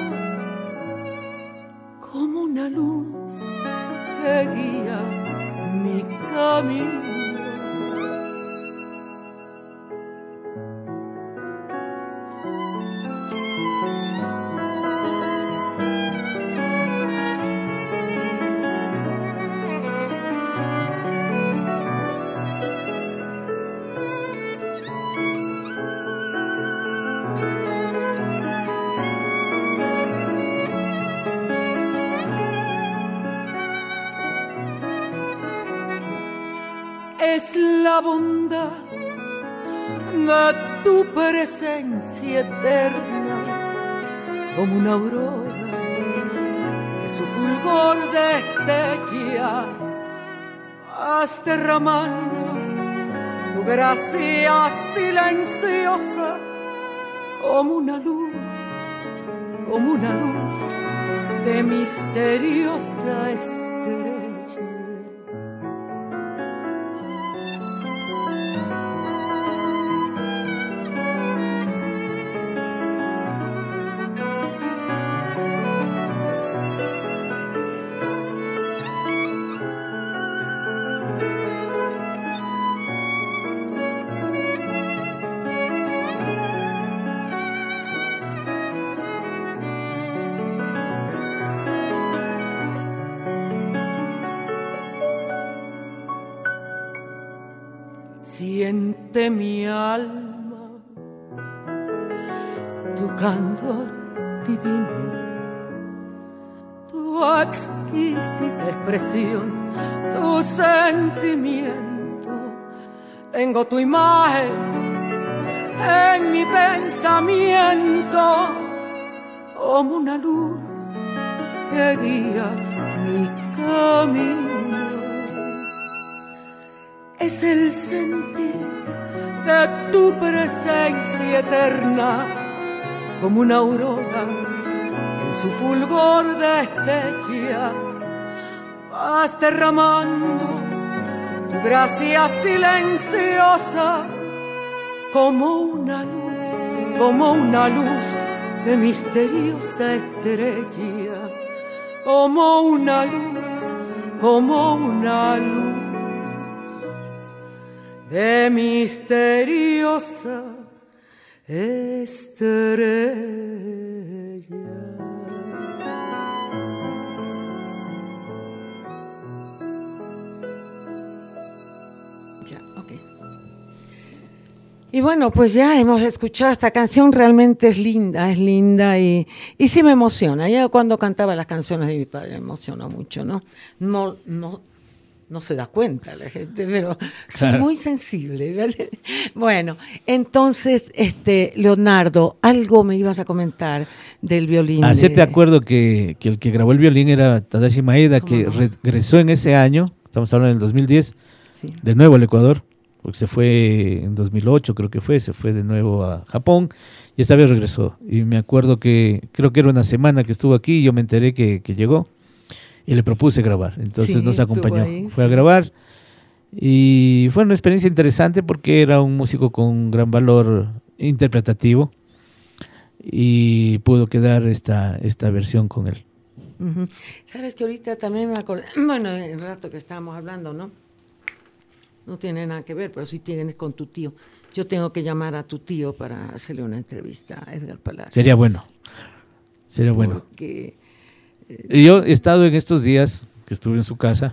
como una luz que guía mi camino. Es la bondad de tu presencia eterna, como una aurora que su fulgor destella, vas derramando tu gracia silenciosa, como una luz de misteriosa estrella. Siente mi alma tu candor divino, tu exquisita expresión, tu sentimiento. Tengo tu imagen en mi pensamiento como una luz que guía mi camino. Es el sentir de tu presencia eterna, como una aurora en su fulgor destella, vas derramando tu gracia silenciosa como una luz de misteriosa estrella, como una luz de misteriosa estrella. Y bueno, pues ya hemos escuchado esta canción, realmente es linda y sí me emociona. Ya cuando cantaba las canciones de mi padre me emociona mucho, ¿no? No se da cuenta la gente, pero soy muy sensible, ¿verdad? Bueno, entonces, Leonardo, algo me ibas a comentar del violín. Te acuerdo que el que grabó el violín era Tadashi Maeda, que regresó en ese año, estamos hablando del 2010, sí, de nuevo al Ecuador, porque se fue en 2008, se fue de nuevo a Japón y esta vez regresó. Y me acuerdo que creo que era una semana que estuvo aquí y yo me enteré que llegó y le propuse grabar. Entonces sí, nos acompañó, fue a grabar y fue una experiencia interesante porque era un músico con gran valor interpretativo y pudo quedar esta versión con él. Uh-huh. Sabes que ahorita también me acordé, bueno, el rato que estábamos hablando, ¿no? No tiene nada que ver, pero sí tienes con tu tío. Yo tengo que llamar a tu tío para hacerle una entrevista a Edgar Palacios. Sería bueno. Porque, yo he estado en estos días que estuve en su casa,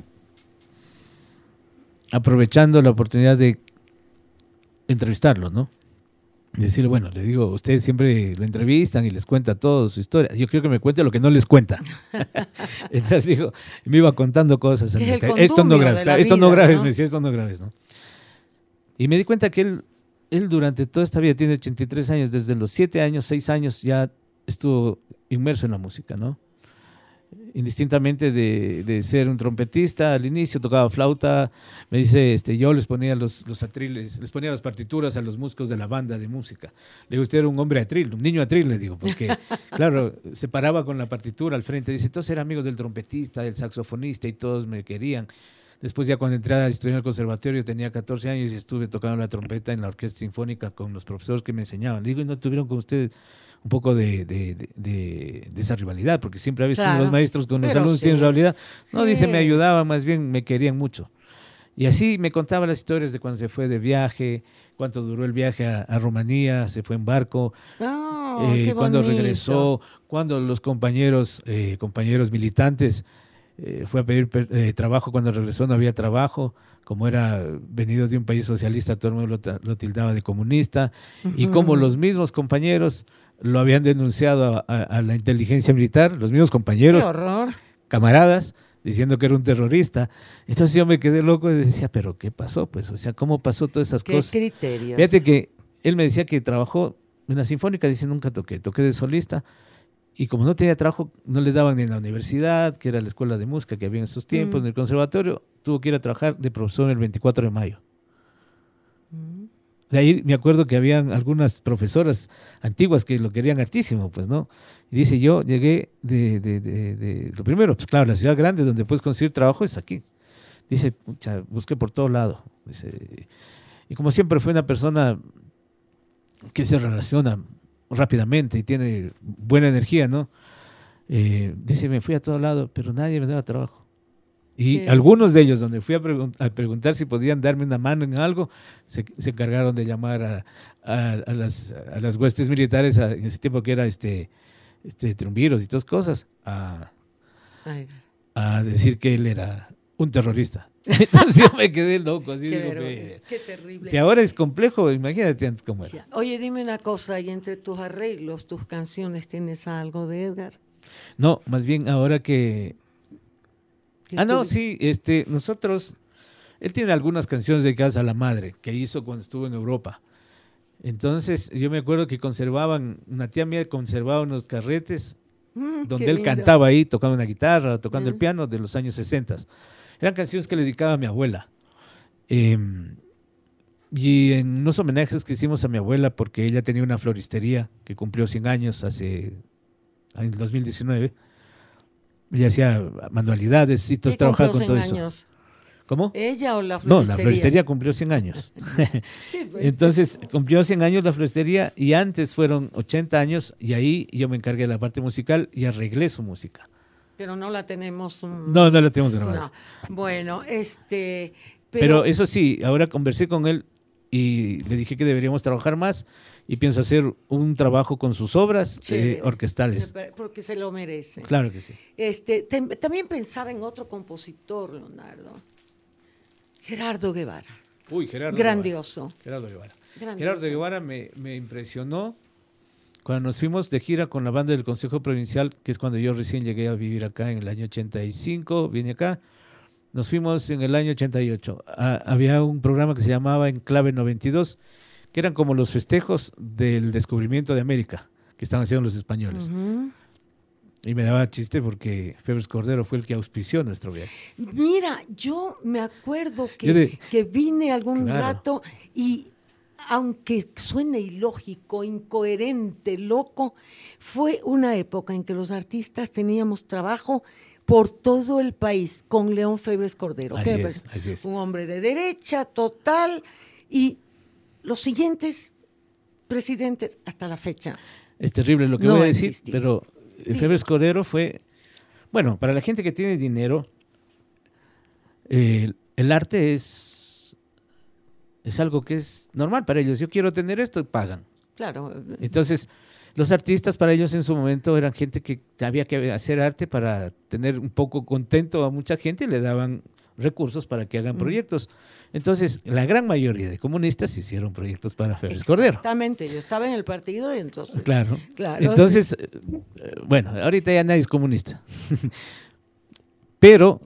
aprovechando la oportunidad de entrevistarlo, ¿no? Y decirle, bueno, le digo, ustedes siempre lo entrevistan y les cuenta toda su historia. Yo quiero que me cuente lo que no les cuenta. Entonces dijo, me iba contando cosas. Esto no grabes, claro, esto no grabes, ¿no? Me decía, esto no grabes, ¿no? Y me di cuenta que él durante toda esta vida, tiene 83 años, desde los 7 años, 6 años, ya estuvo inmerso en la música, ¿no? Indistintamente de ser un trompetista, al inicio tocaba flauta, me dice, yo les ponía los atriles, les ponía las partituras a los músicos de la banda de música. Le digo, usted era un hombre atril, un niño atril, le digo, porque claro, se paraba con la partitura al frente, dice, entonces era amigo del trompetista, del saxofonista y todos me querían. Después ya cuando entré a estudiar en el conservatorio tenía 14 años y estuve tocando la trompeta en la orquesta sinfónica con los profesores que me enseñaban. Le digo, ¿y no tuvieron con ustedes un poco de esa rivalidad? Porque siempre a veces los maestros con los alumnos tienen rivalidad. No, dice, me ayudaban, más bien me querían mucho. Y así me contaba las historias de cuando se fue de viaje, cuánto duró el viaje a Rumanía, se fue en barco, cuando regresó, cuando los compañeros militantes fue a pedir trabajo, cuando regresó no había trabajo, como era venido de un país socialista, todo el mundo lo tildaba de comunista, y como los mismos compañeros lo habían denunciado a la inteligencia militar, los mismos compañeros, ¡qué horror!, camaradas, diciendo que era un terrorista. Entonces yo me quedé loco y decía, ¿pero qué pasó? Pues, o sea, ¿cómo pasó todas esas cosas? ¿Qué criterios? Fíjate que él me decía que trabajó en la Sinfónica, dice, nunca toqué de solista, y como no tenía trabajo, no le daban ni en la universidad, que era la escuela de música que había en esos tiempos, ni el conservatorio, tuvo que ir a trabajar de profesor el 24 de mayo. De ahí me acuerdo que habían algunas profesoras antiguas que lo querían hartísimo, pues, ¿no? Y dice, yo llegué de lo primero, pues claro, la ciudad grande donde puedes conseguir trabajo es aquí. Dice, pucha, busqué por todo lado. Dice, y como siempre fue una persona que se relaciona rápidamente y tiene buena energía, ¿no? Dice, me fui a todo lado, pero nadie me daba trabajo. Y algunos de ellos, donde fui a preguntar si podían darme una mano en algo, se encargaron de llamar a las huestes militares, en ese tiempo que era triunviros y todas cosas, a decir que él era un terrorista. Entonces yo me quedé loco, así digo que, qué terrible. Si ahora es complejo, imagínate antes cómo era. Oye, dime una cosa, y entre tus arreglos, tus canciones, ¿tienes algo de Edgar? No, más bien ahora que... sí, nosotros... Él tiene algunas canciones dedicadas a la madre, que hizo cuando estuvo en Europa. Entonces, yo me acuerdo que una tía mía conservaba unos carretes donde él cantaba ahí, tocando una guitarra, tocando el piano de los años 60. Eran canciones que le dedicaba a mi abuela. Y en unos homenajes que hicimos a mi abuela, porque ella tenía una floristería que cumplió 100 años en el 2019, ella hacía manualidades y entonces trabajaba con todo años? eso. ¿Cómo? ¿Ella o la floristería? No, la floristería cumplió 100 años. Sí, pues. Entonces, cumplió 100 años la floristería y antes fueron 80 años y ahí yo me encargué de la parte musical y arreglé su música. Pero no la tenemos. No la tenemos grabada. No. Bueno, Pero eso sí, ahora conversé con él y le dije que deberíamos trabajar más y pienso hacer un trabajo con sus obras orquestales. Porque se lo merece. Claro que sí. También pensaba en otro compositor, Leonardo. Gerardo Guevara. Uy, Gerardo. Grandioso. Gerardo Guevara. Grandioso. Gerardo Guevara me impresionó cuando nos fuimos de gira con la banda del Consejo Provincial, que es cuando yo recién llegué a vivir acá en el año 85, vine acá. Nos fuimos en el año 88. Había un programa que se llamaba Enclave 92, que eran como los festejos del descubrimiento de América, que estaban haciendo los españoles. Uh-huh. Y me daba chiste porque Febres Cordero fue el que auspició nuestro viaje. Mira, yo me acuerdo que vine algún rato y aunque suene ilógico, incoherente, loco, fue una época en que los artistas teníamos trabajo por todo el país con León Febres Cordero. Así es. Un hombre de derecha total y los siguientes presidentes hasta la fecha. Es terrible lo que No voy a decir, existido. pero Febres Cordero fue, bueno, para la gente que tiene dinero, el arte es algo que es normal para ellos. Yo quiero tener esto, pagan. Claro. Entonces, los artistas para ellos en su momento eran gente que había que hacer arte para tener un poco contento a mucha gente y le daban recursos para que hagan proyectos. Entonces, la gran mayoría de comunistas hicieron proyectos para Febres Cordero. Exactamente, yo estaba en el partido y entonces... Claro. Entonces, bueno, ahorita ya nadie es comunista. Pero,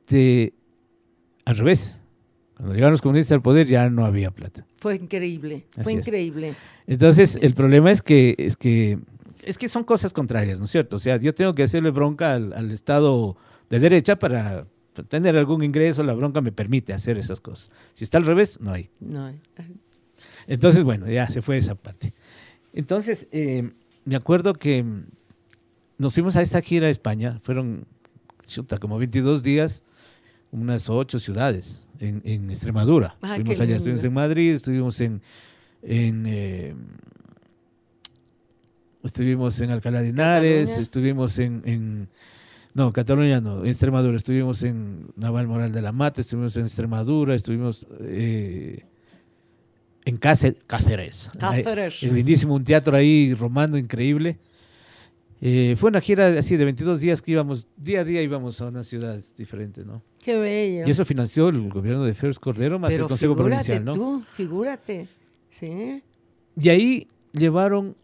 al revés, cuando llegaron los comunistas al poder ya no había plata. Fue increíble, Así fue es. increíble. Entonces, el problema es que son cosas contrarias, ¿no es cierto? O sea, yo tengo que hacerle bronca al Estado de derecha para tener algún ingreso, la bronca me permite hacer esas cosas. Si está al revés, no hay. No hay. Entonces, bueno, ya se fue esa parte. Entonces, me acuerdo que nos fuimos a esta gira a España, fueron como 22 días, unas 8 ciudades en Extremadura. Ah, Fuimos qué allá, lindo. estuvimos en Madrid, estuvimos en Alcalá de Henares, ¿Cataluña? estuvimos no, Cataluña no, en Extremadura, estuvimos en Navalmoral de la Mata, estuvimos en Extremadura, estuvimos en Cáceres. Cáceres. Es lindísimo, un teatro ahí romano increíble. Fue una gira así de 22 días que íbamos, día a día íbamos a unas ciudades diferentes, ¿no? Qué bello. Y eso financió el gobierno de Febres Cordero más Pero el Consejo Provincial, ¿no? Figúrate, sí. Y ahí llevaron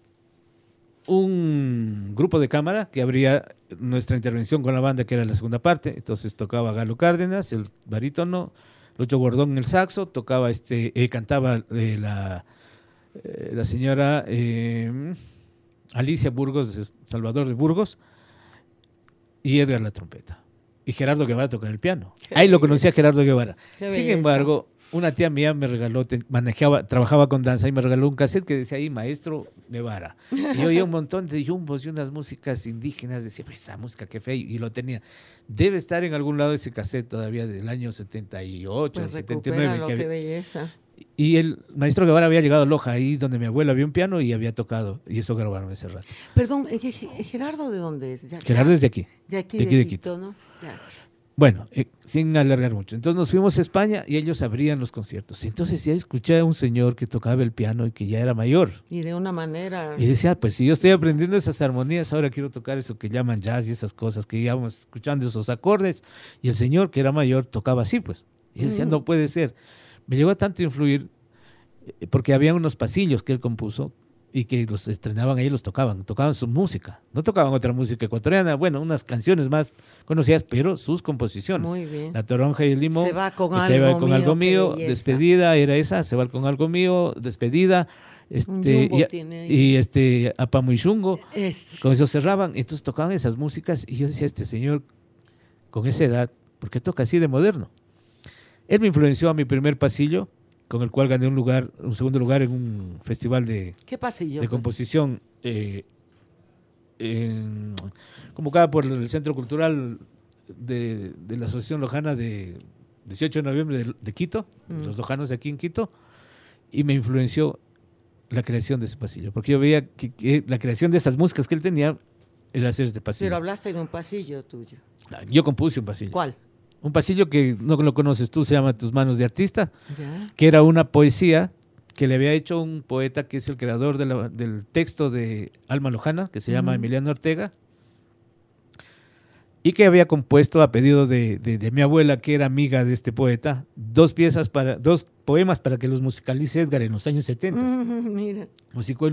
un grupo de cámara que abría nuestra intervención con la banda, que era la segunda parte. Entonces tocaba Galo Cárdenas, el barítono, Lucho Gordón en el saxo, cantaba la señora Alicia Burgos, de Salvador de Burgos, y Edgar la trompeta. Y Gerardo Guevara tocaba el piano. Ahí lo conocí a Gerardo Guevara. Qué Sin belleza. embargo, una tía mía me regaló, trabajaba con danza y me regaló un cassette que decía ahí Maestro Guevara. Y yo oía un montón de yumbos y unas músicas indígenas. Decía, pues esa música qué fea. Y lo tenía. Debe estar en algún lado ese cassette todavía del año 78, Pues 79. recupéralo, qué belleza. Y el Maestro Guevara había llegado a Loja, ahí donde mi abuela había un piano y había tocado. Y eso grabaron ese rato. Perdón, ¿Gerardo de dónde es? Gerardo es de aquí. De aquí, de de Quito. Quito, ¿no? Ya. Bueno, sin alargar mucho. Entonces nos fuimos a España y ellos abrían los conciertos. Entonces ya escuché a un señor que tocaba el piano y que ya era mayor. Y de una manera... Y decía, pues si yo estoy aprendiendo esas armonías, ahora quiero tocar eso que llaman jazz y esas cosas, que íbamos escuchando esos acordes. Y el señor, que era mayor, tocaba así, pues. Y yo decía, no puede ser. Me llegó a tanto influir, porque había unos pasillos que él compuso y que los estrenaban ahí, los tocaban su música. No tocaban otra música ecuatoriana, bueno, unas canciones más conocidas, pero sus composiciones. Muy bien. La Toronja y el Limón. Se va con Se va con algo qué mío, belleza. despedida, era esa, se va con algo mío, despedida. Un yumbo tiene ahí. Y Apamuichungo, Es... con eso cerraban. Entonces tocaban esas músicas y yo decía, este señor, con esa edad, ¿por qué toca así de moderno? Él me influenció a mi primer pasillo, con el cual gané un segundo lugar en un festival de ¿Qué pasillo? de composición convocada por el Centro Cultural de la Asociación Lojana de 18 de noviembre de Quito, los lojanos de aquí en Quito, y me influenció la creación de ese pasillo, porque yo veía que la creación de esas músicas que él tenía, el hacer este pasillo. Pero hablaste en un pasillo tuyo. Yo compuse un pasillo. ¿Cuál? Un pasillo que no lo conoces tú, se llama Tus manos de artista, ¿Ya? que era una poesía que le había hecho un poeta que es el creador del texto de Alma Lojana, que se llama Emiliano Ortega, y que había compuesto a pedido de mi abuela, que era amiga de este poeta, dos poemas para que los musicalice Edgar en los años 70. Mira. Musicalizó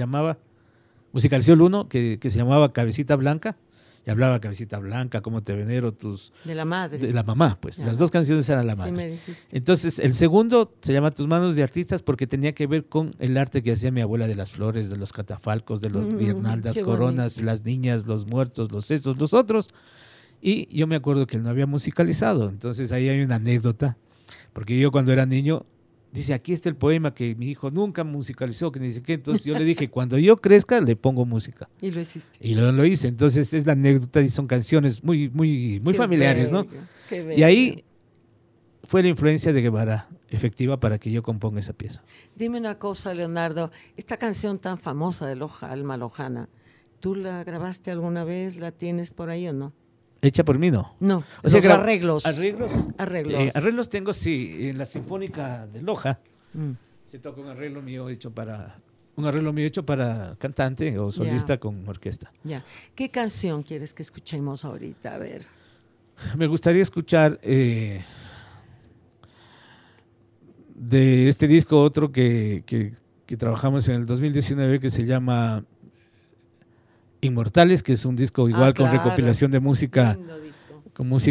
el uno que se llamaba Cabecita Blanca, y hablaba Cabecita Blanca, cómo te venero, De la madre. de la mamá, pues. Ya. Las dos canciones eran la madre. Sí, me dijiste. Entonces, el segundo se llama Tus manos de artistas porque tenía que ver con el arte que hacía mi abuela de las flores, de los catafalcos, de los guirnaldas, qué coronas, bonito. las niñas, los muertos, los sesos, los otros. Y yo me acuerdo que él no había musicalizado. Entonces, ahí hay una anécdota. Porque yo cuando era niño, dice, aquí está el poema que mi hijo nunca musicalizó, que ni sé qué. Entonces, yo le dije, cuando yo crezca, le pongo música. Y lo hiciste. Y lo hice. Entonces, es la anécdota y son canciones muy Qué familiares, ¿no? bello, qué Y bello. ahí fue la influencia de Guevara efectiva para que yo componga esa pieza. Dime una cosa, Leonardo. Esta canción tan famosa de Alma Lojana, ¿tú la grabaste alguna vez? ¿La tienes por ahí o no? Hecha por mí, no. No, O sea, los arreglos. Arreglos. Arreglos. Arreglos tengo, sí. En la Sinfónica de Loja Mm. se toca un arreglo mío hecho para cantante o solista con orquesta. Ya. ¿Qué canción quieres que escuchemos ahorita? A ver. Me gustaría escuchar de este disco otro que trabajamos en el 2019 que se llama Inmortales, que es un disco igual con claro. recopilación de música, Lindo disco.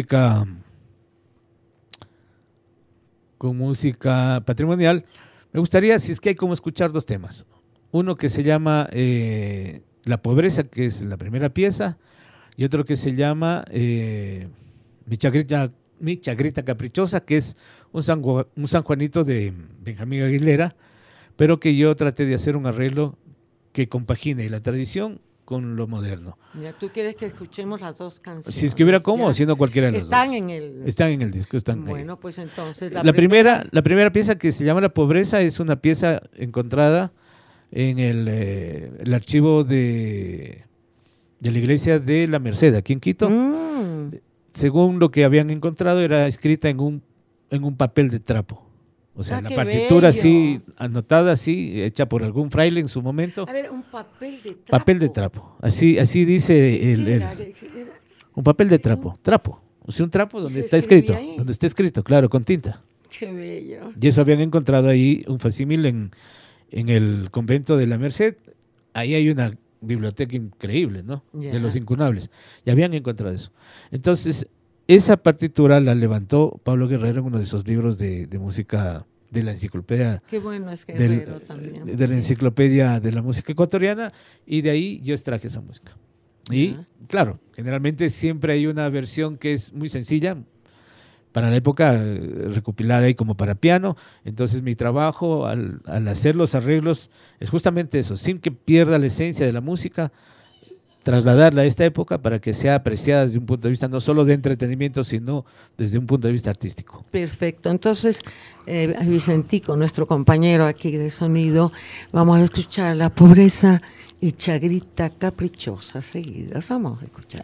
con música patrimonial. Me gustaría, si es que hay como escuchar dos temas. Uno que se llama La Pobreza, que es la primera pieza, y otro que se llama Mi Chagrita Caprichosa, que es un San Juanito de Benjamín Aguilera, pero que yo traté de hacer un arreglo que compagine la tradición con lo moderno. Ya, ¿tú quieres que escuchemos las dos canciones? Si es que hubiera como, Ya. haciendo cualquiera de los Están dos. en el... Están en el disco, están ahí. Bueno, pues entonces... La primera pieza, que se llama La Pobreza, es una pieza encontrada en el archivo de la iglesia de La Merced, aquí en Quito. Según lo que habían encontrado, era escrita en un papel de trapo. O sea, la qué partitura bello. así, anotada así, hecha por algún fraile en su momento. A ver, un papel de trapo. Papel de trapo. Así dice ¿Qué era? un papel de trapo. Trapo. O sea, un trapo donde ¿Se está escribía escrito. ahí? Donde está escrito, claro, con tinta. Qué bello. Y eso habían encontrado ahí un facímil en el convento de La Merced. Ahí hay una biblioteca increíble, ¿no? Ya. De los incunables. Y habían encontrado eso. Entonces, esa partitura la levantó Pablo Guerrero en uno de esos libros de música de la enciclopedia. Qué bueno es Guerrero también. de la Sí. enciclopedia de la música ecuatoriana, y de ahí yo extraje esa música. Y Ya. claro, generalmente siempre hay una versión que es muy sencilla, para la época recopilada ahí como para piano. Entonces mi trabajo al hacer los arreglos es justamente eso, sin que pierda la esencia de la música, trasladarla a esta época para que sea apreciada desde un punto de vista no solo de entretenimiento, sino desde un punto de vista artístico. Perfecto. Entonces, Vicentico, nuestro compañero aquí de sonido, vamos a escuchar La Pobreza y Chagrita Caprichosa seguidas. Vamos a escuchar.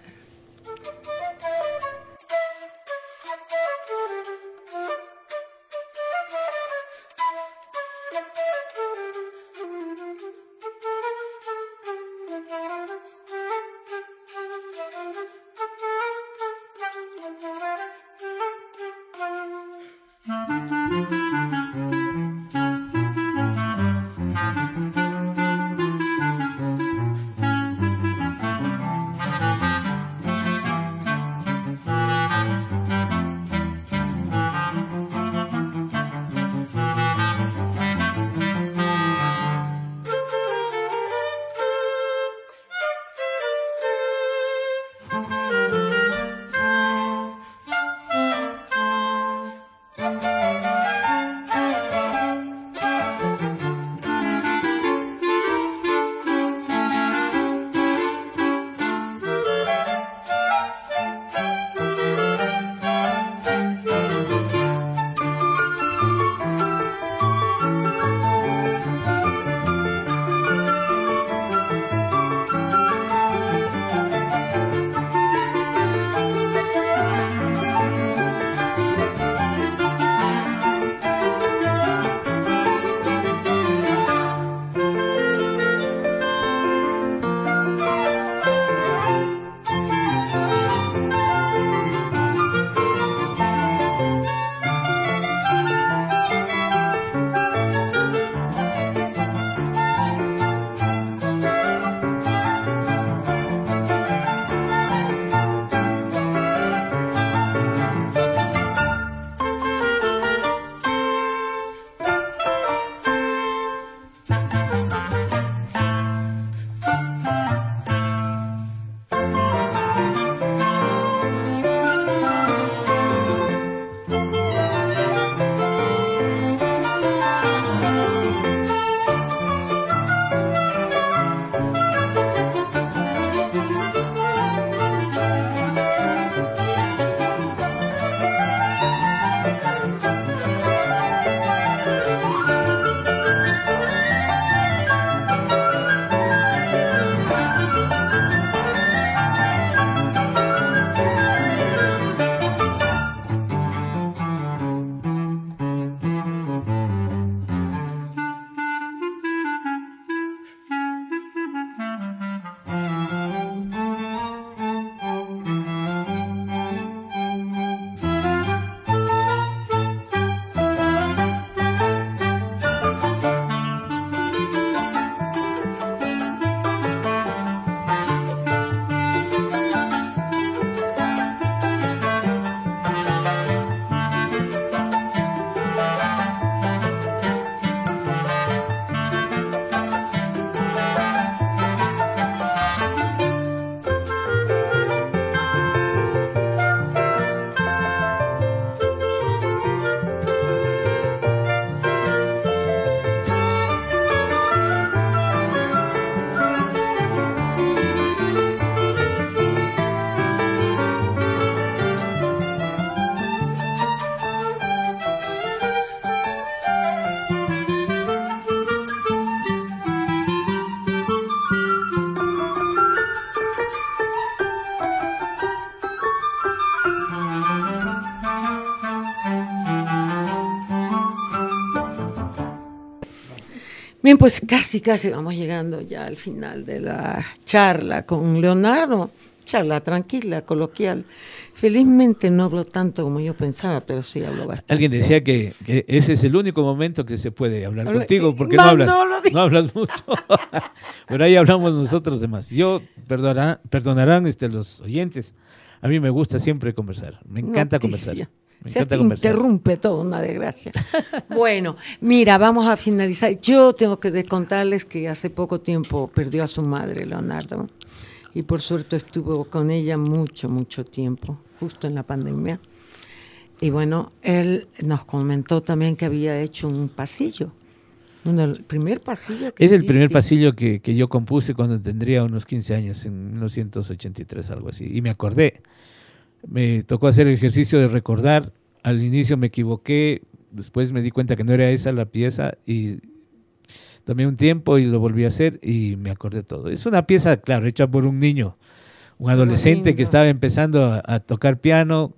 Bien, pues casi vamos llegando ya al final de la charla con Leonardo. Charla tranquila, coloquial. Felizmente no hablo tanto como yo pensaba, pero sí hablo bastante. Alguien decía que ese es el único momento que se puede hablar contigo, porque no hablas mucho. Pero ahí hablamos nosotros demás. Yo, perdonarán los oyentes, a mí me gusta siempre conversar. Me encanta conversar. Se interrumpe todo, una desgracia. Bueno, mira, vamos a finalizar. Yo tengo que contarles que hace poco tiempo perdió a su madre, Leonardo, y por suerte estuvo con ella mucho tiempo, justo en la pandemia. Y bueno, él nos comentó también que había hecho un pasillo. El primer pasillo que es el primer pasillo que yo compuse cuando tendría unos 15 años, en 1983, algo así. Y me acordé. Me tocó hacer el ejercicio de recordar. Al inicio me equivoqué, después me di cuenta que no era esa la pieza y tomé un tiempo y lo volví a hacer y me acordé todo. Es una pieza, claro, hecha por un niño, un adolescente que estaba empezando a tocar piano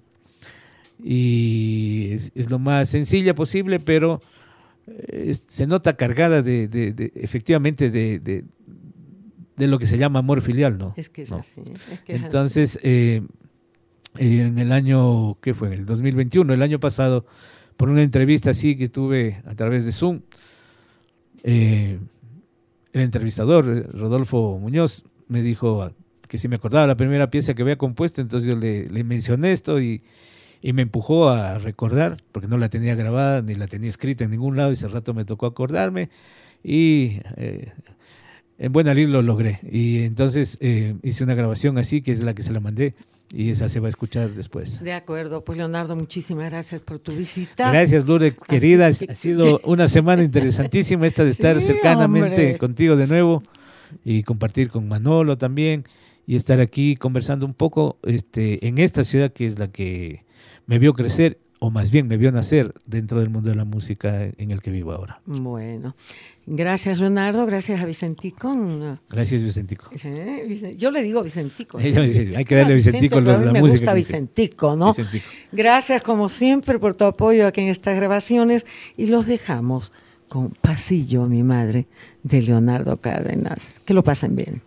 y es lo más sencilla posible, pero se nota cargada efectivamente de lo que se llama amor filial, ¿no? Es que es ¿no? así. Es que entonces, es así. En el año, ¿qué fue? El 2021, el año pasado, por una entrevista así que tuve a través de Zoom, el entrevistador, Rodolfo Muñoz, me dijo que si me acordaba la primera pieza que había compuesto, entonces yo le mencioné esto y me empujó a recordar, porque no la tenía grabada ni la tenía escrita en ningún lado, y ese rato me tocó acordarme y en buena lid lo logré. Y entonces hice una grabación así, que es la que se la mandé, y esa se va a escuchar después. De acuerdo, pues Leonardo, muchísimas gracias por tu visita. Gracias, Lourdes, querida. Ha sido una semana interesantísima esta de estar cercanamente contigo de nuevo y compartir con Manolo también y estar aquí conversando un poco en esta ciudad que es la que me vio crecer, o más bien me vio nacer dentro del mundo de la música en el que vivo ahora. Bueno, gracias Leonardo, gracias a Vicentico. Gracias Vicentico. Yo le digo Vicentico. Ella dice, hay que darle a Vicentico la música. Me gusta Vicentico, ¿no? Vicentico. Gracias como siempre por tu apoyo aquí en estas grabaciones y los dejamos con Pasillo a mi madre de Leonardo Cárdenas. Que lo pasen bien.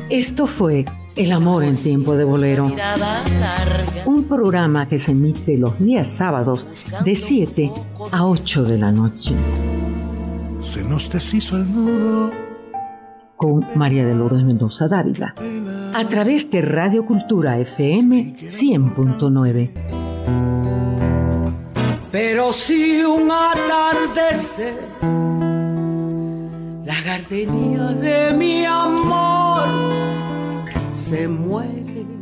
Esto fue El amor en tiempo de bolero, un programa que se emite los días sábados de 7 a 8 de la noche. Se nos deshizo el nudo. Con María de Lourdes Mendoza Dávila, a través de Radio Cultura FM 100.9. Pero si un atardecer las gardenias de mi amor se mueren.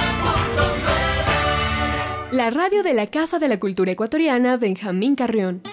La radio de la Casa de la Cultura Ecuatoriana Benjamín Carrión.